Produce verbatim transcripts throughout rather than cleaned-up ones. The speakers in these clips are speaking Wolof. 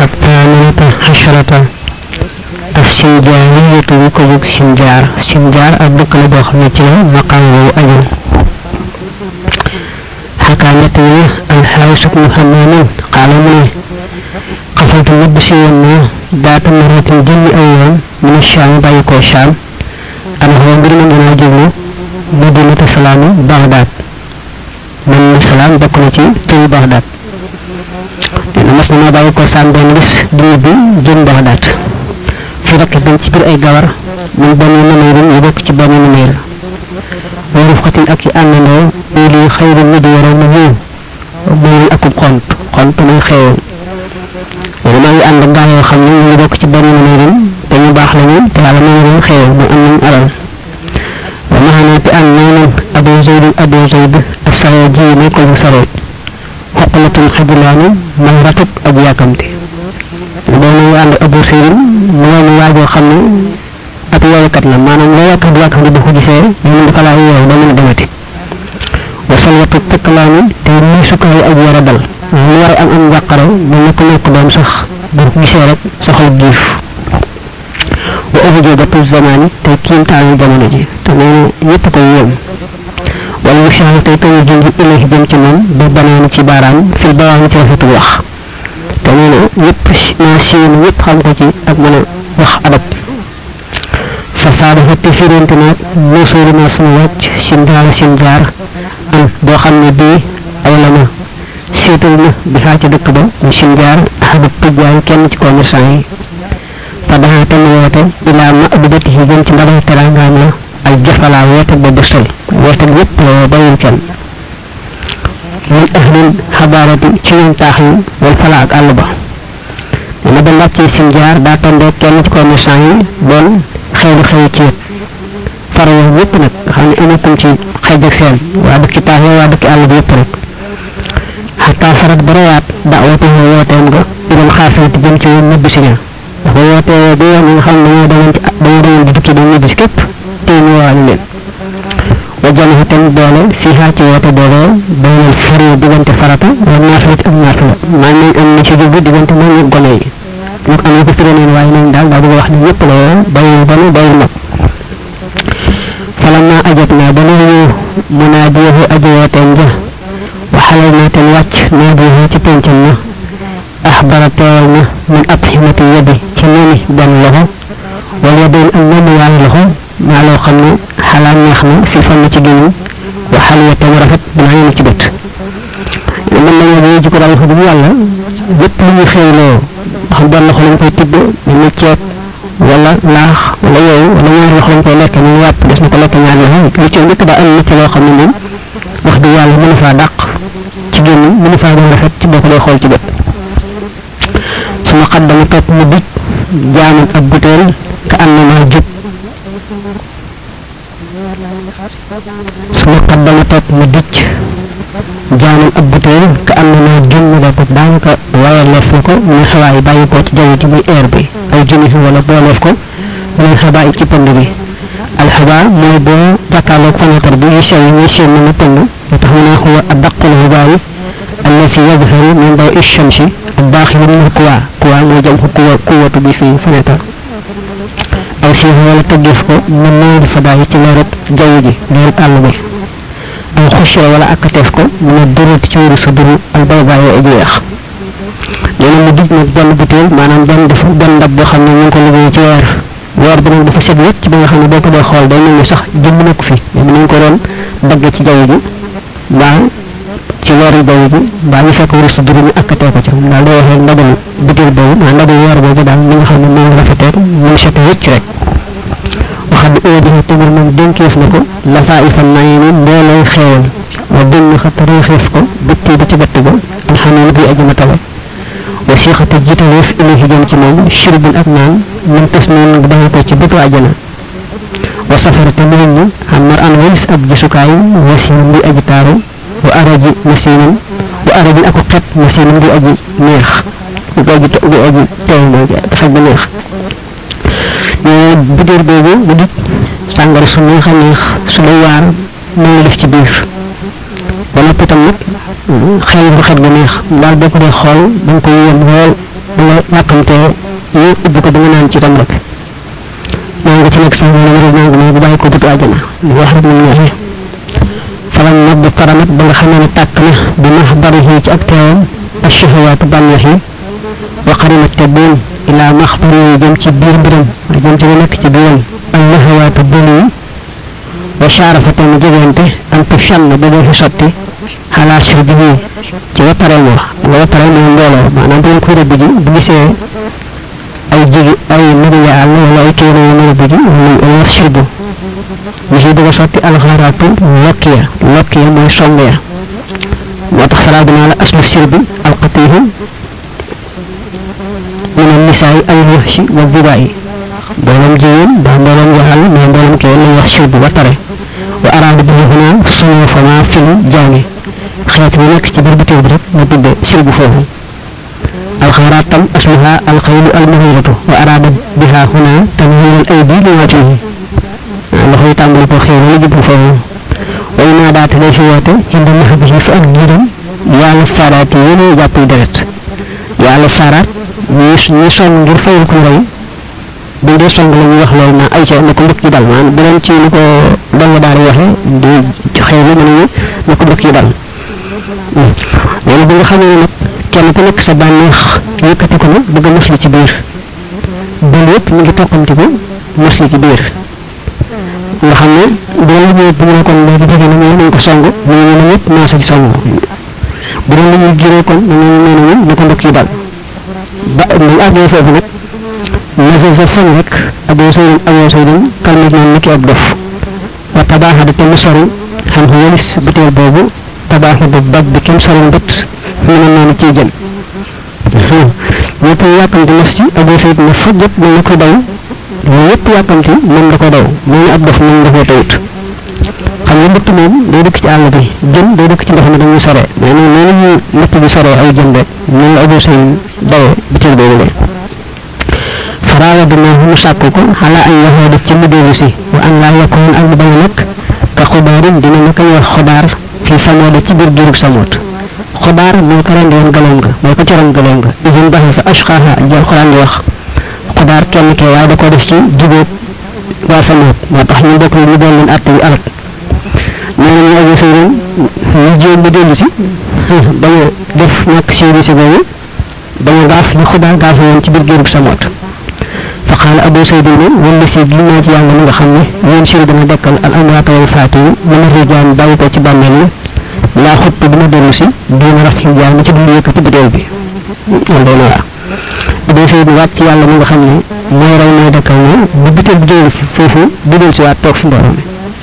الثامنة عشرة السنجارية بكذب سنجار سنجار الدق لبوخ مثل مقام وأجل حكايته الحارس بن حمام قال منه قفلت اللبسي والنه ذات مرة جل أيام من الشام بايكو الشام أنا هو غير من أجل مدينة سلام بغداد من سلام بكونتي في بغداد أنا مسلم بايكو الشام بنلس دنيبي جن بغداد في ركب بن تبر أي جوار من بني منير يبوك بني منير ورفقة أكي أنه إلي خير المدير المهين ومن أكو قنط قنط من خير ولما يأند الله وخمين يبوك بني منير بني باحلين تعالى منير خير مؤمن أرى ومهنا بأننا أبو زيد أبو زيد السراجي ميكو سرود حقلة حجلان مهرتك أبياكمتي ولما يأند أبو سيد ميان واجو خمين ak yowkat la manam la yak ak ak bu ko gisé ñu dafa la yow ba mëna demati wa salatu taklani te ni suko ak wara dal ñu way am am jaqaro bu nekk nekk doom sax bu gisé rek soxal gif wa obujo gatu zamani te kim taal jamono ji te ñu ñepp ko yëm wal mushahid te tay jëngi ilahi jëm ci mom bu banana ci baram fil bawam ci rafetu wax te ñu ñepp na seen ñepp xam ko ci ak mëna wax adab فصارت تفيرون تنات نصور ما سنوات سنجار سنجار أن دو خمني بي أولما سيطلنا بحاجة دكبا سنجار أحد التجاي كان تكون سعي فدها تنوات إلى مأبدته جنت مره ترانغان له الجفلا واتب ببسل واتب يطلع وبين كان من أهل الحضارة تشين تاخي والفلاق ألبا ونبا لاتي سنجار داتن دو كان تكون سعي بون xeylu xew ci faro yépp nak xamni amakum ci xej ak seen wa dëkk tax wa dëkk àll bi yépp rek hatta farat barawat da'watu wotem nga ibn khafat jëm ci nëbb ci ña dafa wote do ñu xam ne ñoo dañu dañu dañu di tukki dañu bis képp te ñu waal leen wa jëna tan doole fi ha ci wote doole doole fari digënté farata wa nafat ak nafat man ñu am ci jubbu digënté mo ñu goné yi ñu am ko firé leen way nañ dal da bëgg wax ni ñepp la bayul banu bayul nak falamma ajabna banu munadiyahu ajwatan ja wa halalna tan wacc nadiyahu ci pencam na akhbaratna min athimati yadi ci nani ban loxo wal yadin am namu yaay loxo ma lo xamni halal neexna fi fan ci gënu wa haliyata rafet dina ñu ci bet man la ñu ci ko dal ko yalla lepp lu ñu xeylo xam ben loxo lañ koy tibbe ñu ciép wala laax wala yow wala ñaar loxo lañ koy lekk ñu yapp des na ko lekk ñaar loxo li ci ñëk da am ci lo xamni mom wax di yalla mëna fa daq ci genn mëna fa do rafet ci boko do xol ci bet suma xaddama top mu dij jaamu ak butel ka annama jub suma xaddama top mu dij jaamu ak butel ka annama jum da ko danka waya lef ko ñu xawaay bayyi ko ci jawu ci muy air bi ay jëmi fi wala bo lef ko ñu xabaay ci pand bi al haba moy bo jakalo fenêtre bi ñu sey ñu sey ñu pand tax na huwa adqul hubari التي يظهر من ضوء الشمس الداخل من القوى قوى موجب قوة قوة بفي فنتا أو سيه ولا تجفه من نور فضائي تلارب جوجي نور الألمي أو خشر ولا أكتفكو من الدرو تشور صدر البيضاء وإجيخ لأن مديد نبدأ بطول معنا بان دفو بان دبو خمنا من كل بي جوار وار بنا دفو سبيت بنا خمنا بوكو دو خول دايما يسخ جمنك في من نكورون بغي تجوجي بان ci wari bayu bi ba ñu fekk wuru su duru akaté ko ci na lo waxé ndabul bitil bayu na ndabul war bobu dal ñi nga xamné mo rafeté ñu sété wécc rek waxad oodi tamir mom denkef nako la fa'ifa nayni ndolay xewal wa den xatari xef ko bitti bi ci bett go alhamdulillah bi ajuma taw wa sheikhata jitalef ilahi jëm ci mom shirbul ak naan man tasnin ba ko ci bitu aljana wa safarata min hamar an walis ab jisukay wasim bi ajtaru وأرجي مسينا وأرجي أكو قط مسينا دي أجي نيخ دي أجي دي أجي تاين تحب نيخ بدير بيبو بدي سانغر سنيخ نيخ سلوار مو لف ci biir wala pitam nak xel bu xet bu neex dal boko do xol dañ ko yëm lool nga yàqamte ñu ubbi ko ba nga naan ci tam rek moo nga ci nekk sax wala nga nangu ne bu bàyyi ko bëtu àjjana lu wax rek mu neexee falam nag bu taramat ba nga xamee ne tàkk na bi max bari ci ak teewam ash-shahawaatu bànneex yi wa qarimat te boon ilaa max bari yi jëm ci biir mbiram jëm ci lu nekk ci biiram al nahawaatu bon yi wa shaarafate mu jegente am tu shann ba boo fi sotti xalaa sirbi yi ci wapareel wax nga wapareel mooy mbooloo maanaam bu ngeen koy rëbb ji bu gisee ay jigi ay mëriya àll wala ay kéere yu mëri bu ji wala wax sirbu mu si bëgg a sotti alxaraatu lokk ya lokk ya mooy song ya moo tax faraa dinaa la aslu sirbi alqatiihu min annisaay ay wahshi wa dibaayi mbooloom jigéen ndax mbooloom jaxal mais mbooloom kee lañ wax sirbu ba tare wa araada bi huna suñu fama fil jaami xeet bi nekk ci biir bitéel bi rek mu tudde sirbu foofu alxaraat tam asluha alxaylu almuhiratu wa araada biha huna tanwir al aydi li wajhihi loxo yi tàmbali ko xëy na la jublu foofu way naa daate lay fi woote indi max bi fa ak ngiram yàlla faaraat yi yéen jàpp yi deret yàlla faaraat ñi ñi sonn ngir fayal ko rey bu dee song la ñuy wax loolu naa ay ca na ko mbëkk yi dal maanaam bu doon ci ni ko dong daal di waxee di xëy na mënuñu na ko mbëkk yi dal loolu bi nga xamee ne nag kenn ku nekk sa bànneex yëkkati ko na bëgg a musli ci biir bël yëpp ñu ngi toqamti ko musli ci biir nga xam ne bu doon li ñuy bu ñu ne kon léegi jege na ñu nañ ko song ñu ne ñu ñëpp maasa ci song bu doon li ñuy giree kon ñu ne ñu na ko mbëkk yi dal ba ñu àggee foofu nag nasal sa fan rek aboo saydin aboo saydin kalmat naan niki ab dof wa tabaaxada te mu sori xam nga walis biteel boobu tabaaxa bu bag bi kenn sori mbët ñu ne noonu ciy jëm ñëpp yàkkamti nas ci aboo sayd ne fa jot mel na ko daw lu yëpp yàkkamti moom da ko daw mel ni ab dof moom da koo tawut xam nga mbëtt moom day dëkk ci àll bi jën day dëkk ci ndox mi dañuy sore mais noonu noonu ñu mbëtt bi soree ay jën rek noonu la aboo sayd dawee biteel boobu de faraawa dinaa mu sàkk ko xalaa ay yaxoo def ci mu dellu si wa an laa yakkoon ak mu bañ a nekk ka xubaarin dina naka wax xobaar fii samooda ci biir giirug samoot xobaar mooy ko rendi woon gëleem nga mooy ko coroon gëleem nga isin baxee fa ashqaaha jël xoraan di wax xobaar kenn kee waaye da koo def ci jubóog waa samoot moo tax ñu bokk ni ñu doon leen àtte yu alak nee na ñu aju sëy ren ñu jéem mu dellu si bañ a def ñàkk séeri si boobu bañ a gaaf ñu xobaar gaaf woon ci biir giirug samoot فقال أبو سيد ولا سيد لما جاء من خمه يوم سيد بن دكال الأموات والفاتي من الرجال بايكو تبامني لا خط بن درسي دين رفع جام تبلي كتب دوبي الله أبو سيد وات يالله من خمه ما رأينا دكالنا بدت بدل فوفو بدل سوات توك في بارم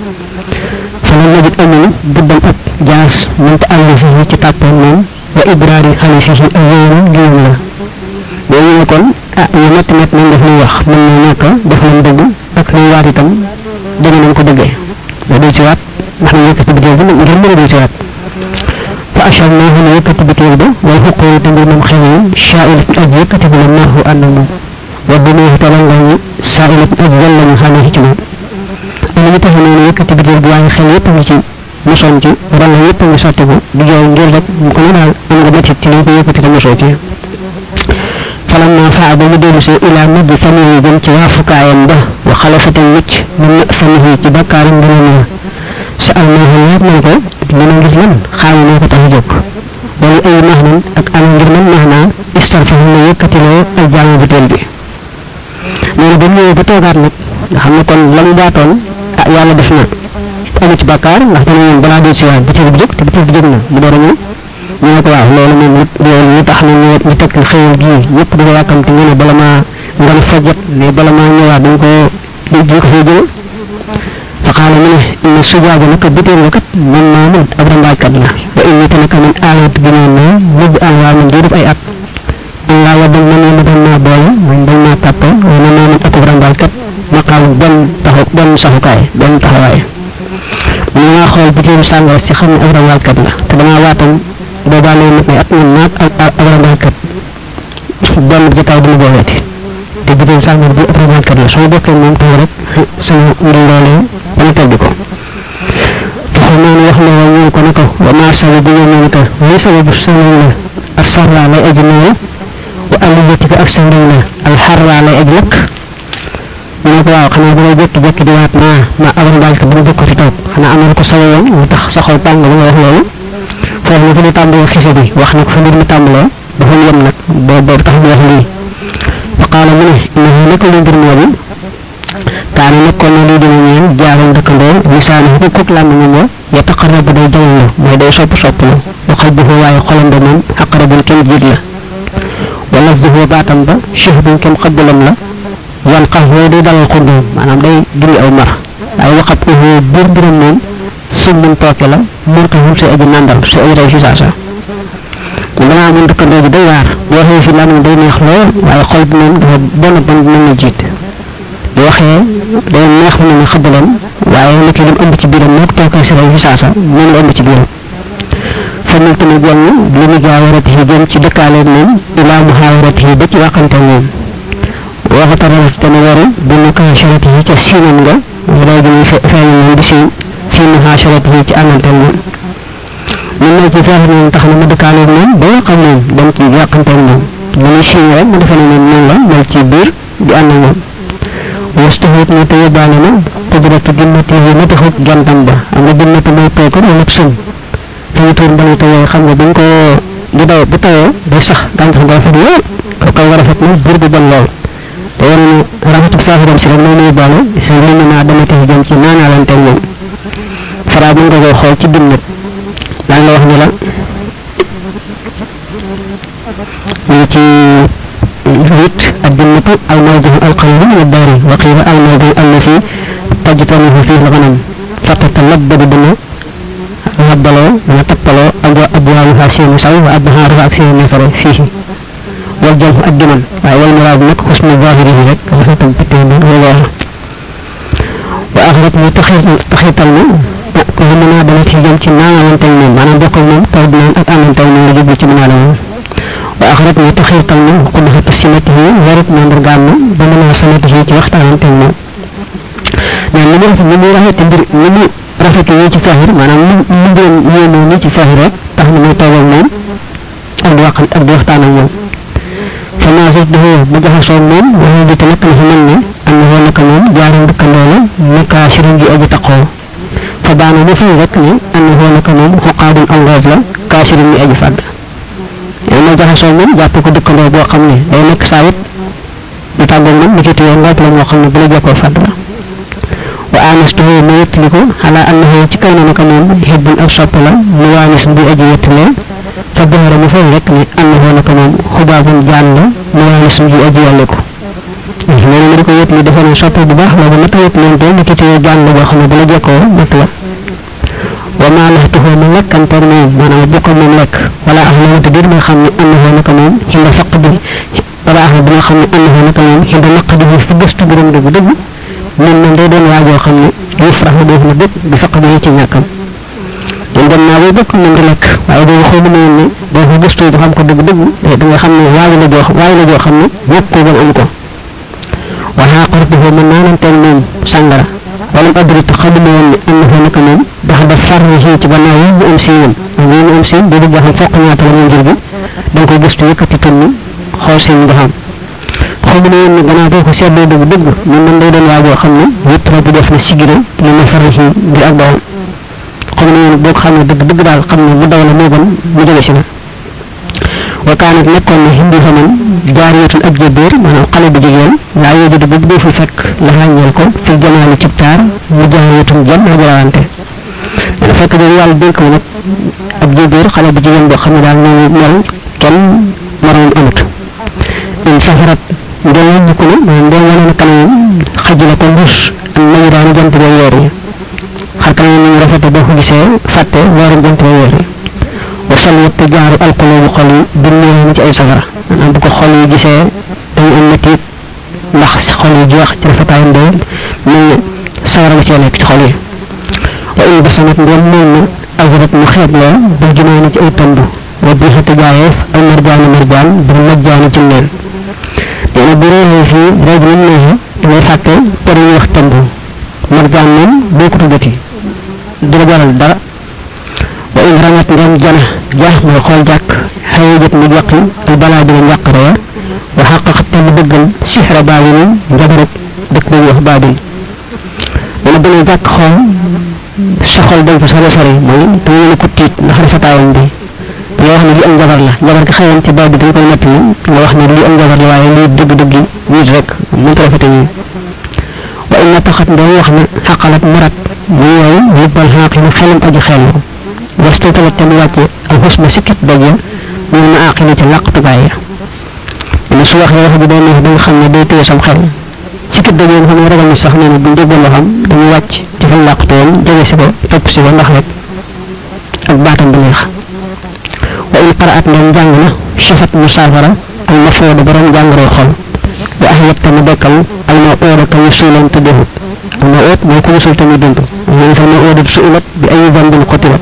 فلم يجد أمين ضد الأب جاس من تألفه كتاب من وإبرار خليفه أيام جيونا بيقول لكم ah yu métti métti nañ def luy wax mën na ñàkk def nañ dëgg ak luy waat itam dëgg nañ ko dëggee nga dul ci waat ndax na yëkkati biteel bi ngir mën a dul ci waat fa achal naa xam ne yëkkati biteel ba wala xuqoo te mbir moom xew yi shaa'ilat aj yëkkati bi la naaxu ànd moom wa dunoo te lan lañu saa'ilat aj yan lañu xamee ci moom am ñu tax noonu yëkkati biteel bi waaye xel yëpp ngi ci mosoon ci ron la yëpp ngi sotti ko di jooy ngir rek mu ko ne daal am nga métti ci lañ ko yëkkati te mosoo ci فلما فعل مدرس إلى مد فمه جمت وافقا ينبه وخلفة المج من فمه كبكار بلنا سألناه الله منكو من جرمن خالنا كتهجوك ولأي مهن أكأل جرمن مهنا استرفه الله يكتلو الجامع بتلبي نحن بني بتوغار نك نحن نكون لم باتون يالا دفنا أمت بكار نحن بلا دي سيوان بتلبي جوك تبتلبي جوكنا مدرمي ñu ne ko waaw loolu moom loolu ñu tax na ñu ñu teg xëyal gii ñëpp dafa yàkkamte ñu ne bala maa ngan fajat mais bala maa ñëwaat dañ ko dañ ko fay jël fa xaala mu ne inna sujaaja naka bitéel nga kat man maa mun ab rambaajkat la wa inni te naka min aayat bi ñoon naa mujj alwaa min jurub ay at an laa waddal man yi ma doon naa boole mooy dañ naa tàppe wala maa mun akub rambaajkat maqaam benn taxu benn saxukaay benn taxawaay mu ne maa xool bitéelu sàngara si xam ne ab rambaajkat la te damaa waatam boobaa lay mat ay at ñun naat ak ak rambaajkat benn jataay dina booleeti te bitéelu sàngara bi ab rambaajkat la soo bokkee moom taw rek sama mbir loolee dana tegg ko فخمان يخلو ويوك نكو وما سبب يومك ليس بسنين السرع لا أجنوه xaliyatika ak sa ndiw la alxarra lay aj lëkk mu ne ko waaw xanaa bu lay jékki-jékki di waat naa ma awar mbaal ko bu mu bokk ci toog xanaa am na ko sawe woon mu tax sa xol tàng ba nga wax loolu foofu na fi ñu tàmbalee xise bi wax na ko fa mbir mi tàmbalee dafa yem nag boobu boobu tax mu wax lii fa qaala mu ne innahu naka li mbir moomu kaana nekkoon na lii dina ñeen jaaram dëkkandoo lisaani ko kuk làmmiñam wa yataqarrabu day jawlu mooy day sopp sopplu wa qalbuhu waaye xolam ba moom aqrabun kenn jiit la wa lafduhu baatam ba shahbun kenn xabbalam la wan xas yooyu day dalal xuddoom maanaam day dindi aw mar waaye waxat ko biir mbiram moom summun tooke la mun taxum si aji nàndal si aji rey si saasa mu dama amoon dëkkandoo bi day waar bu waxee fi làmmiñ day neex lool waaye xol bi moom dafa bon bon mën na jiit bu waxee day neex mu ne xabbalam waaye nekk lim ëmb ci biiram moom tooke si rey si saasa moom la ëmb ci biiram fa mu tamit jàng li mu jaawarati yi jëm ci dëkkaaleeg moom ilaa muhaawarati yi ba ci waxante moom waxataral te mu waru bi mu koy charati yi ca siinam nga léegi muy feeñ moom di siiw fii muhaasharati yi ci àndanteel moom mën na ci feex moom tax na mu dëkkaaleeg moom ba nga xam moom dem ci yàqanteel moom mu ne siiw rek mu defe ne moom noonu la mel ci biir di ànd ak moom wastaxit na te yóbbaale na qudratu ginnati yi na taxut jantam ba am nga ginnati mooy tookar wala sën fi ñu tuur mbalu tawee xam nga buñ ko di daw bu tawee day sax gàncax gu rafet lool ko kaw rafet na biir bu bon lool te wane ne rafetu saafiram si rek moom yóbbaale xëy na naa dama tax jëm ci naanaalante ak moom fara mën nga koo xool ci dinnat daan la wax ne la ñu ci wit ak dinnatu al mawdu al qalbi min ad dari wa qila al mawdu allati tajtanihu fihi al ghanam fatatalabbadu bina rabbaloo wala tappaloo abwa abwaabuha seeni saw wa abhaaruha ak seeni neefare fii wal jëm ak diman waaye wal muraad nag xusnu zahirihi rek rafetam pittee bi loolu wa axarat ñu taxital na ko xam naa dana ci jëm ci naanalante ak moom maanaam bokk ak moom taw bi naan ak àndante ak moom la jublu ci mën a la moom wa axarat ñu taxital na ko ma xëpp simatihi warit mandargaam na ba mën a samatihi ci waxtaanante ak moom mais li mu rafet li muy rafet mbir li mu rafet yi ci fahir maanaam mu mu ngeen yéemoo ni ci fahir rek tax na muy toog ak moom ak di wax ak di waxtaan ak moom fa naa sax dafa bu jaxasoo moom waxee bi te nekk na fi mel ne am na woon naka moom jaaram dëkkandoo la nekkaa sirin ji aji taqoo fa baana mu fay rek ne am na woon naka moom xoqaadun am ngoof la kaa sirin mi aji fàdd yow ma jaxasoo moom jàpp ko dëkkandoo boo xam ne day nekk saa it du tàggoog moom ni ki tuyoo ngoof la moo xam ne bu la jekkoo fàdd la wa anastuhu ma yettali ko ala annahu ci kaw na naka moom hibbun ab sopp la mu waanis bu aji yettalee fa boora mu fay rek ne annahu naka moom xubaabun jaan la mu waanis bu aji yàlle ko loolu ma di ko yett li defe ne sopp bu baax la ba mata yett leen teel niki téye jaan la boo xam ne bu la jekkoo mat la wa maa laxtuhu mu lekkanteeg moom maanaam bu ko moom lekk wala ax la wata dir nga xam ne annahu naka moom xinda faq di wala ax la bi nga xam ne annahu naka moom xinda naq di fi gëstu borom dëgg dëgg moom moom day doon waajoo xam ne yuuf rax na doof na bépp bi faq bi ci ñàkkam ñun dem naa bay bokk moom di lekk waaye boobu xoomu ne ne boo ko gëstu ba xam ko dëgg dëgg da nga xam ne waaye la joo waaye la joo xam ne ñàkk ko gën am ko waxaa xortuhu mën naananteel moom sàngara wala mu adrit xamuma woon ne am na fa naka moom dax da far ci gannaaw yi mu am siiwam moom mu am siiw boo bëgg xam foq ñaata la moom jër gi da nga koy gëstu yëkkati tunni xool seen nga xam xamu ne woon ne gannaaw boo ko seetloo dëgg dëgg moom man day doon waajoo xam ne wét rek def na sigire li ma far ngir ak dawam xamu ne woon boo ko xam ne dëgg dëgg daal xam ne mu daw la moo gën mu jóge si na wa kaanat nekkoon na hindi fa man jaariyatun ab jébéer maanaam xale bu jigéen laa yoo jëd boobu doo fi fekk la ràññeel ko fi jamaali cib taar mu jaariyatun jam a jarawante dana fekk boobu yàlla dénk ma nag ab jébéer xale bu jigéen boo xam ne daal noonu mel kenn moroom amut in safarat ndee wàññi ko ne maanaam ndee wane na kanamam xaj la ko mbuus am nañu daan jant ba weer yi xar kanamam ni ñu rafete boo ko gisee fàtte weeru jant ba weer yi wasal yëpp jaaru alqulubu xol yi binneewu ci ay safara maanaam bu ko xol yi gisee dañu am mettit ndax xol yi jeex ci rafetaay ndee mel ne sawara ba cee nekk ci xol yi wa in basamat ndem mel na azrat mu xeeb loo ba jumaa na ci ay tëmb wa biixati jaayeef ay marjaani marjaan bu majjaani ci neen dina bu réewee fii réew bi neexee dangay fàtte ko dañuy wax tëmb marjaan moom boo ko tuddati du la jaral dara wa in ramat ndem jana jaax mooy xool jàkk xëye jët mu jàqi al balaa dina njàqare ya xaqaqat te mu dëggal sixra baabil njabarut dëkk bu wax baabil dana gën a jàkk xool sa xol dañ fa sore sore mooy te ñu ko tiit ndax rafetaayam bi yoo wax ne li am njabar la njabar gi xëyoon ci baabi dañ koy natt ni nga wax ne li am njabar la waaye lii dëgg-dëgg nit rek mu rafete ñi wa inna taxat ndoo wax na xaqalat marat mu yooyu lubbal xaaqinu xelam aji xel ko wastaltalat te mu wàcce al xusma sikkit daje ñu na aqili ci làqtugaay ya ne su waxee wax ji day neex da nga xam ne day téye sam xel sikkit daje nga xam ne ragal ni sax nee na bu déggoon loo xam dañu wàcc ci fa làqtoon jege si ko topp si ko ndax rek ak baatam bu neex wa in qaraat ndem jàng na shafat musaafara al mafooda borom jàngoroo xol wa ahyat tamu dekkal al ma ooda ka ñu suulan te defut al ma oot mooy ku ñu suul tamit dund ñu fa ma oodat suulat bi ay vandin xotilat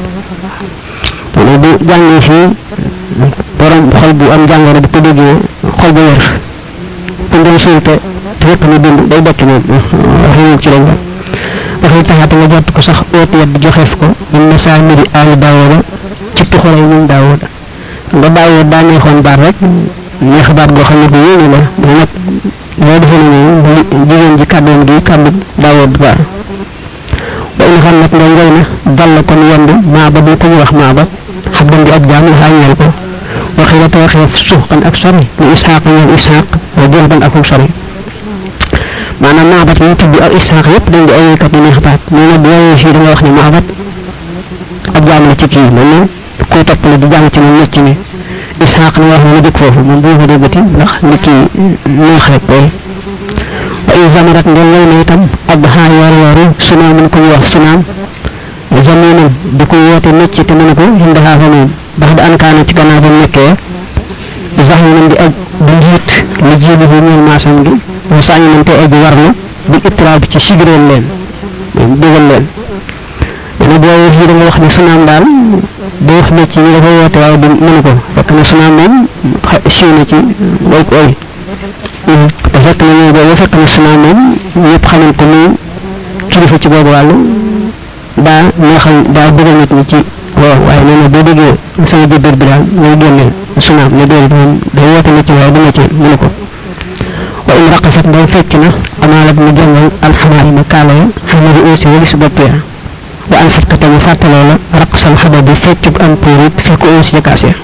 ne bu jàngee fii borom xol bu am jàngoro bu ko déggee xol bu wér ku doon suul te te fekk na dund day dekk moom waxee ci lañ waxee taxaate nga jot ko sax oot yedd joxeef ko ñu ne saa midi aali daawooda ci tuxalay ñu daawooda nga daawoo daa neexoon baat rek neex baat goo xam ne bu yéene la bu nag loo defee ne moom jigéen ji kàddoom gi kàddu daawoo bu baax wa in xam nag nga ngay na dal kon yend maa ba du ko ñu wax maa ba xam dem di ab jaam la xaañal ko waxee la te waxee suxkan ak sori ni isxaq ñeel isxaq wa jëlban akum sori maanaam maabat ñu tudd ak isxaq yëpp dañ di ay kat yu neex baat nee na bu woowee fii da nga wax ne maabat ab jaam la ci kii mel na kuy toppale di jàng ci moom ñett mi isxaq na wax na dëkk foofu moom bu ko déggati ndax li kii neex rek koy wa in zamarat ngeen lay na itam ab xaa yoor yooru sunaam mun ko ñu wax sunaam zaminan di ko woote necc te mënu ko hindaxaa fa moom bax da ankaana ci gannaaw ba nekkee sax yi nañ di aj di njiit li jiibi bi ñeel maasam gi wa saa ñu nañ te aj war na bi itraab ci sigréel leen dégal leen dana booyee fii da nga wax ne sunaam daal boo wax necc ñi dafa woote waaye du mënu ko fekk na sunaam moom siiw na ci way ko oy te fekk na ñoo boobu fekk na sunaam moom ñëpp xaman ko muy kilifa ci boobu wàllu daa neexal daa bëggal nit ñi ci waaw waaye nee na boo déggee sama jëbbër bi daal ngay génneel sunaam ne déedéet moom day woote na ci waaye du na ci mënu ko wa in raqasat ndaw fecc na amaalat mu jàngal alxamaari ma kaala ya xamari aussi walis bopp ya wa an satkate mu fàttaloo la raqsal xaba bi feccug am puurit fekk aussi jakaas ya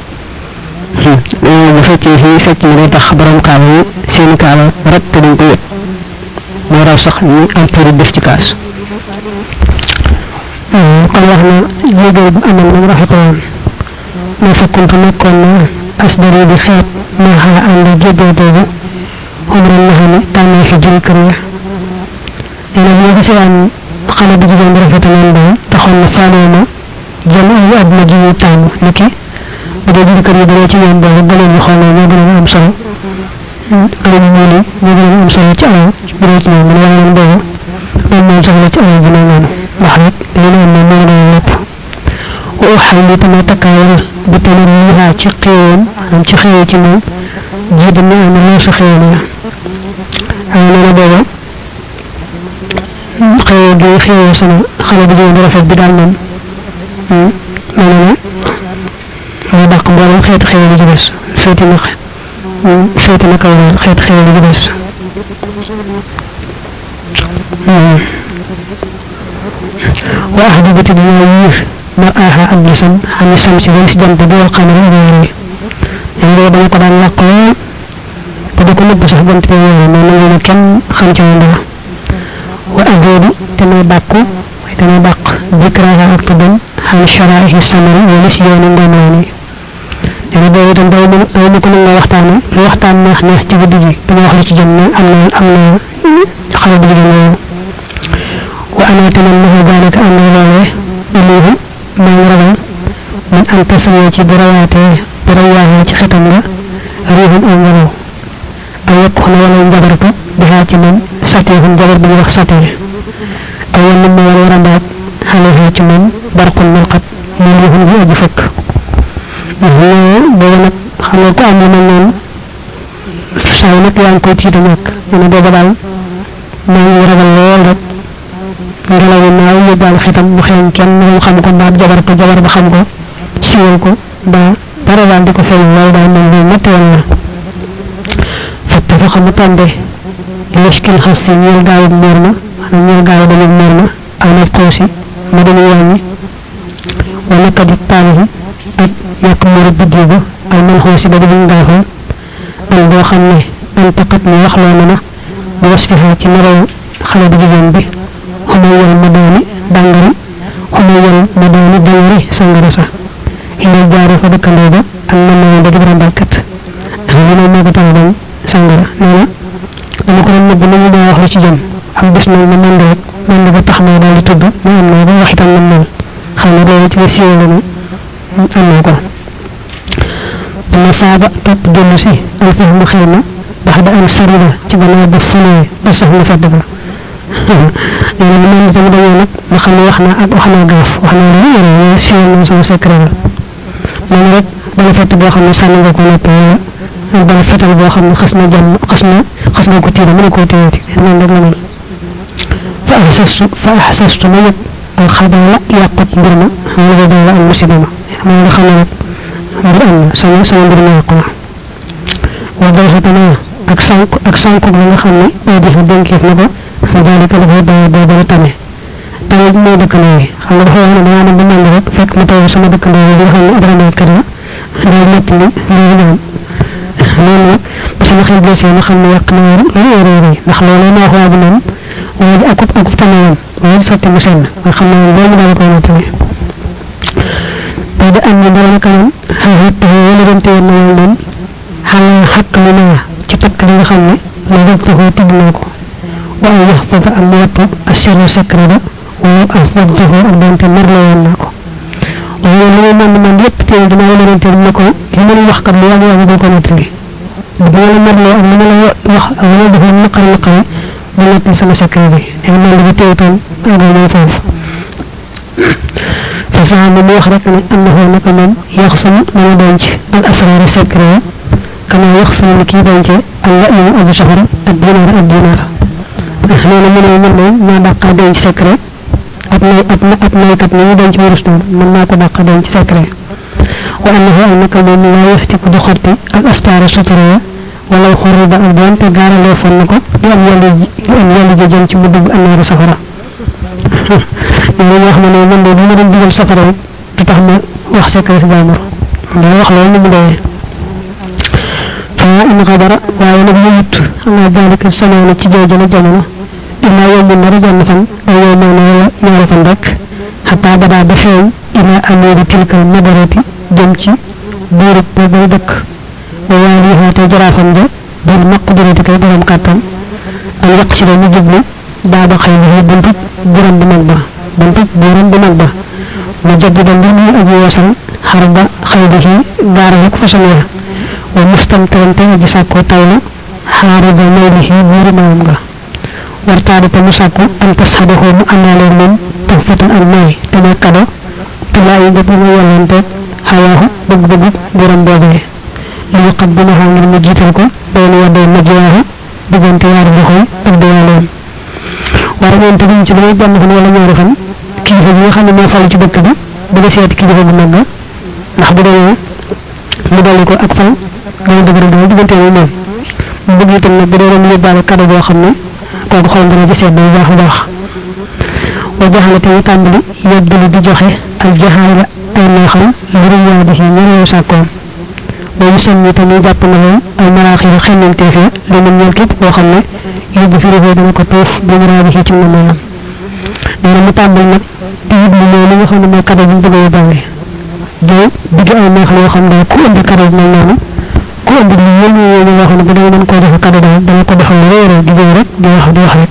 bu feccee fii fecc mi day tax borom kaala yi seen kaala rek te dañ ko yëg moo raw sax ñu am puurit def ci kaas kon wax na jégal bu amal nam rafetoon ma fekkuntu nekkoon na asdari bi xeet maaxaa ànd jégal boobu xumral na xam ne tànnee fi jël kër ya nee na boo gisaan xale bu jigéen bi rafetaloon doon taxoon na faaloo ma jël ay àdduna ji ñuy tàmm ni ki bu dee jël kër yi dana ci yoon boobu gëleen ñu xool ñoo gën a am solo gëleen ñu ñuuli ñoo gën a am solo ci alal bu dee ci ñoom mu ne waaye leen boobu moom moom soxla ci alal ji mel noonu ndax rek dañu am ne moo gën a lépp wa uxal li tama takkaayal bi tamit liihaa ci xéewam maanaam ci xéew ci moom ji dana am loo sa xéewal ya ay nee na booba xéew gi xéew sama xale bu jigéen bu rafet bi daal moom nee na ne moo dàq mboolem xeeti xéew li ci des féeti na féeti na kaw daal xeeti xéew li ci des wa ahdabati dina yiir mar'aha ak gisam xam sam si wal si jant bi wal xamari ak weer wi ñen dama ko daan làq lool te di ko nëbb sax jant bi weer mais nangu na kenn xam ci woon dara wa ajoodi te may bàkku waaye te may bàq dikraha ak tuddam xam sharaihi samari wala si yooni ndoomaan yi ñene boobu itam daw daw ma ko mën nga waxtaane lu waxtaan neex neex ci guddi gi dama wax li ci jëm ne am na am na xale bu jigéen loolu wa ana taman lahu dalika am na loolee iluhu maa ngi ragal min an tasriya ci bu rawaatee bu rawaaxee ci xetam nga riixun aw ngelaw aw yokk na wala njabartu bihaa ci moom sateexun jabar bu ñu wax satee aw yenn ma wala rambaaj xaleexee ci moom barqun malqat mu riixun bu aji fëkk booba nag xam nga ko am lu mel noonu saa nag yaa ngi koy tiita ñàkk mu ne booba daal maa ngi ragal lool rek ngelaw naaw yóbbaal xetam mu xeeñ kenn moom xam ko mbaa jabar ko jabar ba xam ko siwal ko mbaa dara daal di ko feeñ loolu daal mel ni métti woon na fa xam tombe leskil xassi ñeel gaawu moor ma maanaam ñeel gaawu dañu moor ma anaf xoosi ma dañu wàññi wala kadi taalihi ak yàq moor biddi ba al man xoosi ba dañu gaafal man boo xam ne antaqat ni wax loo na ma bu wasfiha ci naraw xale bu jigéen bi xumayal ma dooni dàngari xumayal ma dooni dàngari sangara sa ila jaari fa dëkkandoo ba ak man na da di rambalkat li ne moo ko tax bañ sangara nee na dama ko doon nëbb nañu daa wax lu ci jëm am bés nag ma mën rek mën ba tax naa daal di tudd mu am na ba wax itam man mel xam ne loolu ci la siiw la ne am naa ko dama saaba topp dellu si alfahmu xel ma bax da am sarida ci gannaaw ba fulee ba sax mu fedd ba nee na man itam dañoo nag ma xam ne wax naa ak wax naa gaaf wax naa lu yore siiw na sama secret la man rek dana fett boo xam ne sànni nga ko nopp wala dana fetal boo xam ne xas na jàmm xas na xas nga ko tiire mën koo téyeeti noonu rek la mel fa ahsastu fa ahsastu ma yëg al xabaala yàqut mbir ma wala ba dala al musiba ma ma nga xam ne nag mbir am na sama sama mbir ma yàqu na wa dalxatana ak sànk ak sànku la nga xam ne boo defa dénkeef na ko fa dalika dafay bàyyi boo gën a tane tane bi mooy dëkkandoo yi xam nga dafa wax ne dangaa dem ba mel rek fekk mu taw sama dëkkandoo yi nga xam ne ibrahima kat la day lépp ni léegi ñoom loolu nag ba sama xel blessé ma xam ne yàq na wér loolu wér wér ndax loolu ma wax waa bi noonu waaye ji akub akub tanewoon waaye ji sotti mu senn nga xam ne moom boobu daal koy nattale da am ñu dara kanam xaxat wala dem téye na leen xala xàq li naa ci takk li nga xam ne la dëg taxoo tibb naa ko waaye yax fa am mu wattu asiru secret ba wala ak fag taxoo ak donte mer la woon naa ko waaye li muy man man yépp téye dina wala leen téye ne ko li ma wax kat lu yàgg yàgg doo ko nattali bu ma la merloo ak li ma la wax ak li ma def lu naqari naqari ma nattali sama secret bi ak man li téye toon àggal mooy foofu فسام موخرك أنه نكمن يخصم من بنج الأسرار السكرية كما يخصم لكي بنج اللئيم أبو شهر الدينار الدينار إحنا من يمر ما بقى بنج سكري أبنى أبنى أبنى كبني بنج ورسول من ما بقى بنج سكري وأنه نكمن لا يفتك دخرتي الأستار السطرية ولو خرب البان تجار لو فنكو لأن يلي لأن يلي جنج مدب النار سفرة ñu wax na ne man de bu ma doon digal safara rek du tax ma wax secret si jaamur da wax loolu mu doye fa in xadara waaye nag mu wut nga dalika samaana ci jooju la jamono ila yomb na rek benn fan ay yow moo ne wala ñaari fan rek xataa badaa ba feeñ ila amiri tilkal madarati jëm ci buurub boobu dëkk wa yaali xoote jaraafam ja bil maqdirati kay borom kàttan al yaq si mu jublu baaba xëy na buntu buram bu mag ba buntu buram bu mag ba mu jaggi ba mbir mu aji yeesal xar ba xëy na ci gaara rek fa sonee wa mustamtirante aji sàkko tawla xaari ba may li ci buuri maam nga wartaade te mu sàkku an tasxadaxoo mu àndaale moom tax fatan ak may te mooy kado te laa yi ngëpp mu yàllante xawaaxu bëgg-bëgg buram boobee li ñu xam bi ma xam ngir mu jiital ko doon waddee majjiyaaxu diggante yaari loxoy ak doyaaleem waaye moom te duñ ci damay benn fan wala ñaari fan kilifa bi nga xam ne moo falu ci dëkk bi bëgg a seeti kilifa bu mag ndax bu demee mu dolli ko ak fan nga dëgëral dama diggante moom moom mu bëgg itam nag bu dee doon yóbbaale kado boo xam ne kooku xool dana ci seet bu baax a baax wa jaxale te tàmbali yeddulu di joxe ak jaxaay la ay neexam ngir yaa di si ñeneen sàkkoom boobu sànni te ñu jàpp na moom ay maraax yi xemmantee fi li mu ñeel képp koo xam ne yóbbu fi rifee dana ko tuuf bu mu raabi ci mu maanaam nee na mu tàmbali nag di yëglu loolu li nga xam ne mooy kado bi mu bëgg a yóbbaale doo digg ay neex loo xam ne ku indi kado bi mel noonu ku indi lu yël yël loo xam ne bu dee mën koo joxe kado daal dana ko defal lu réere di jëw rek di wax di wax rek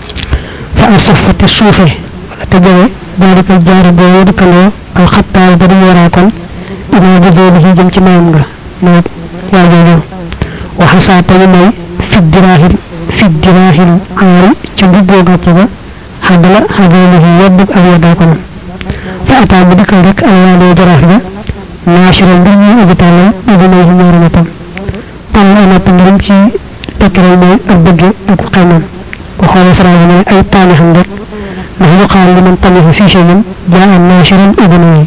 fa arsaf fa te suufee wala te jëwe dalika jaari boo dëkkandoo al xattaay ba dañu waraa kon ina di dee li jëm ci mayam nga mooy waajooju waxasaa te ñu may fi diraahil fi diraahil aari ca mbubboo gàcce ba xadala xadalihi yebbug ak yeddaa ko nam fa ataa bu dikkal rek alwaalee jaraaf ba naashira mbir ñuy aji tàllal adunay yi ñaari noppam tàll ay nopp mbirum ci tekkiral mooy ak bëgge ak xeymam ko xoolee phrase ne ay taani xam rek ndax yu xaal li man tamihu fii cheyin jaa an naashiran adunay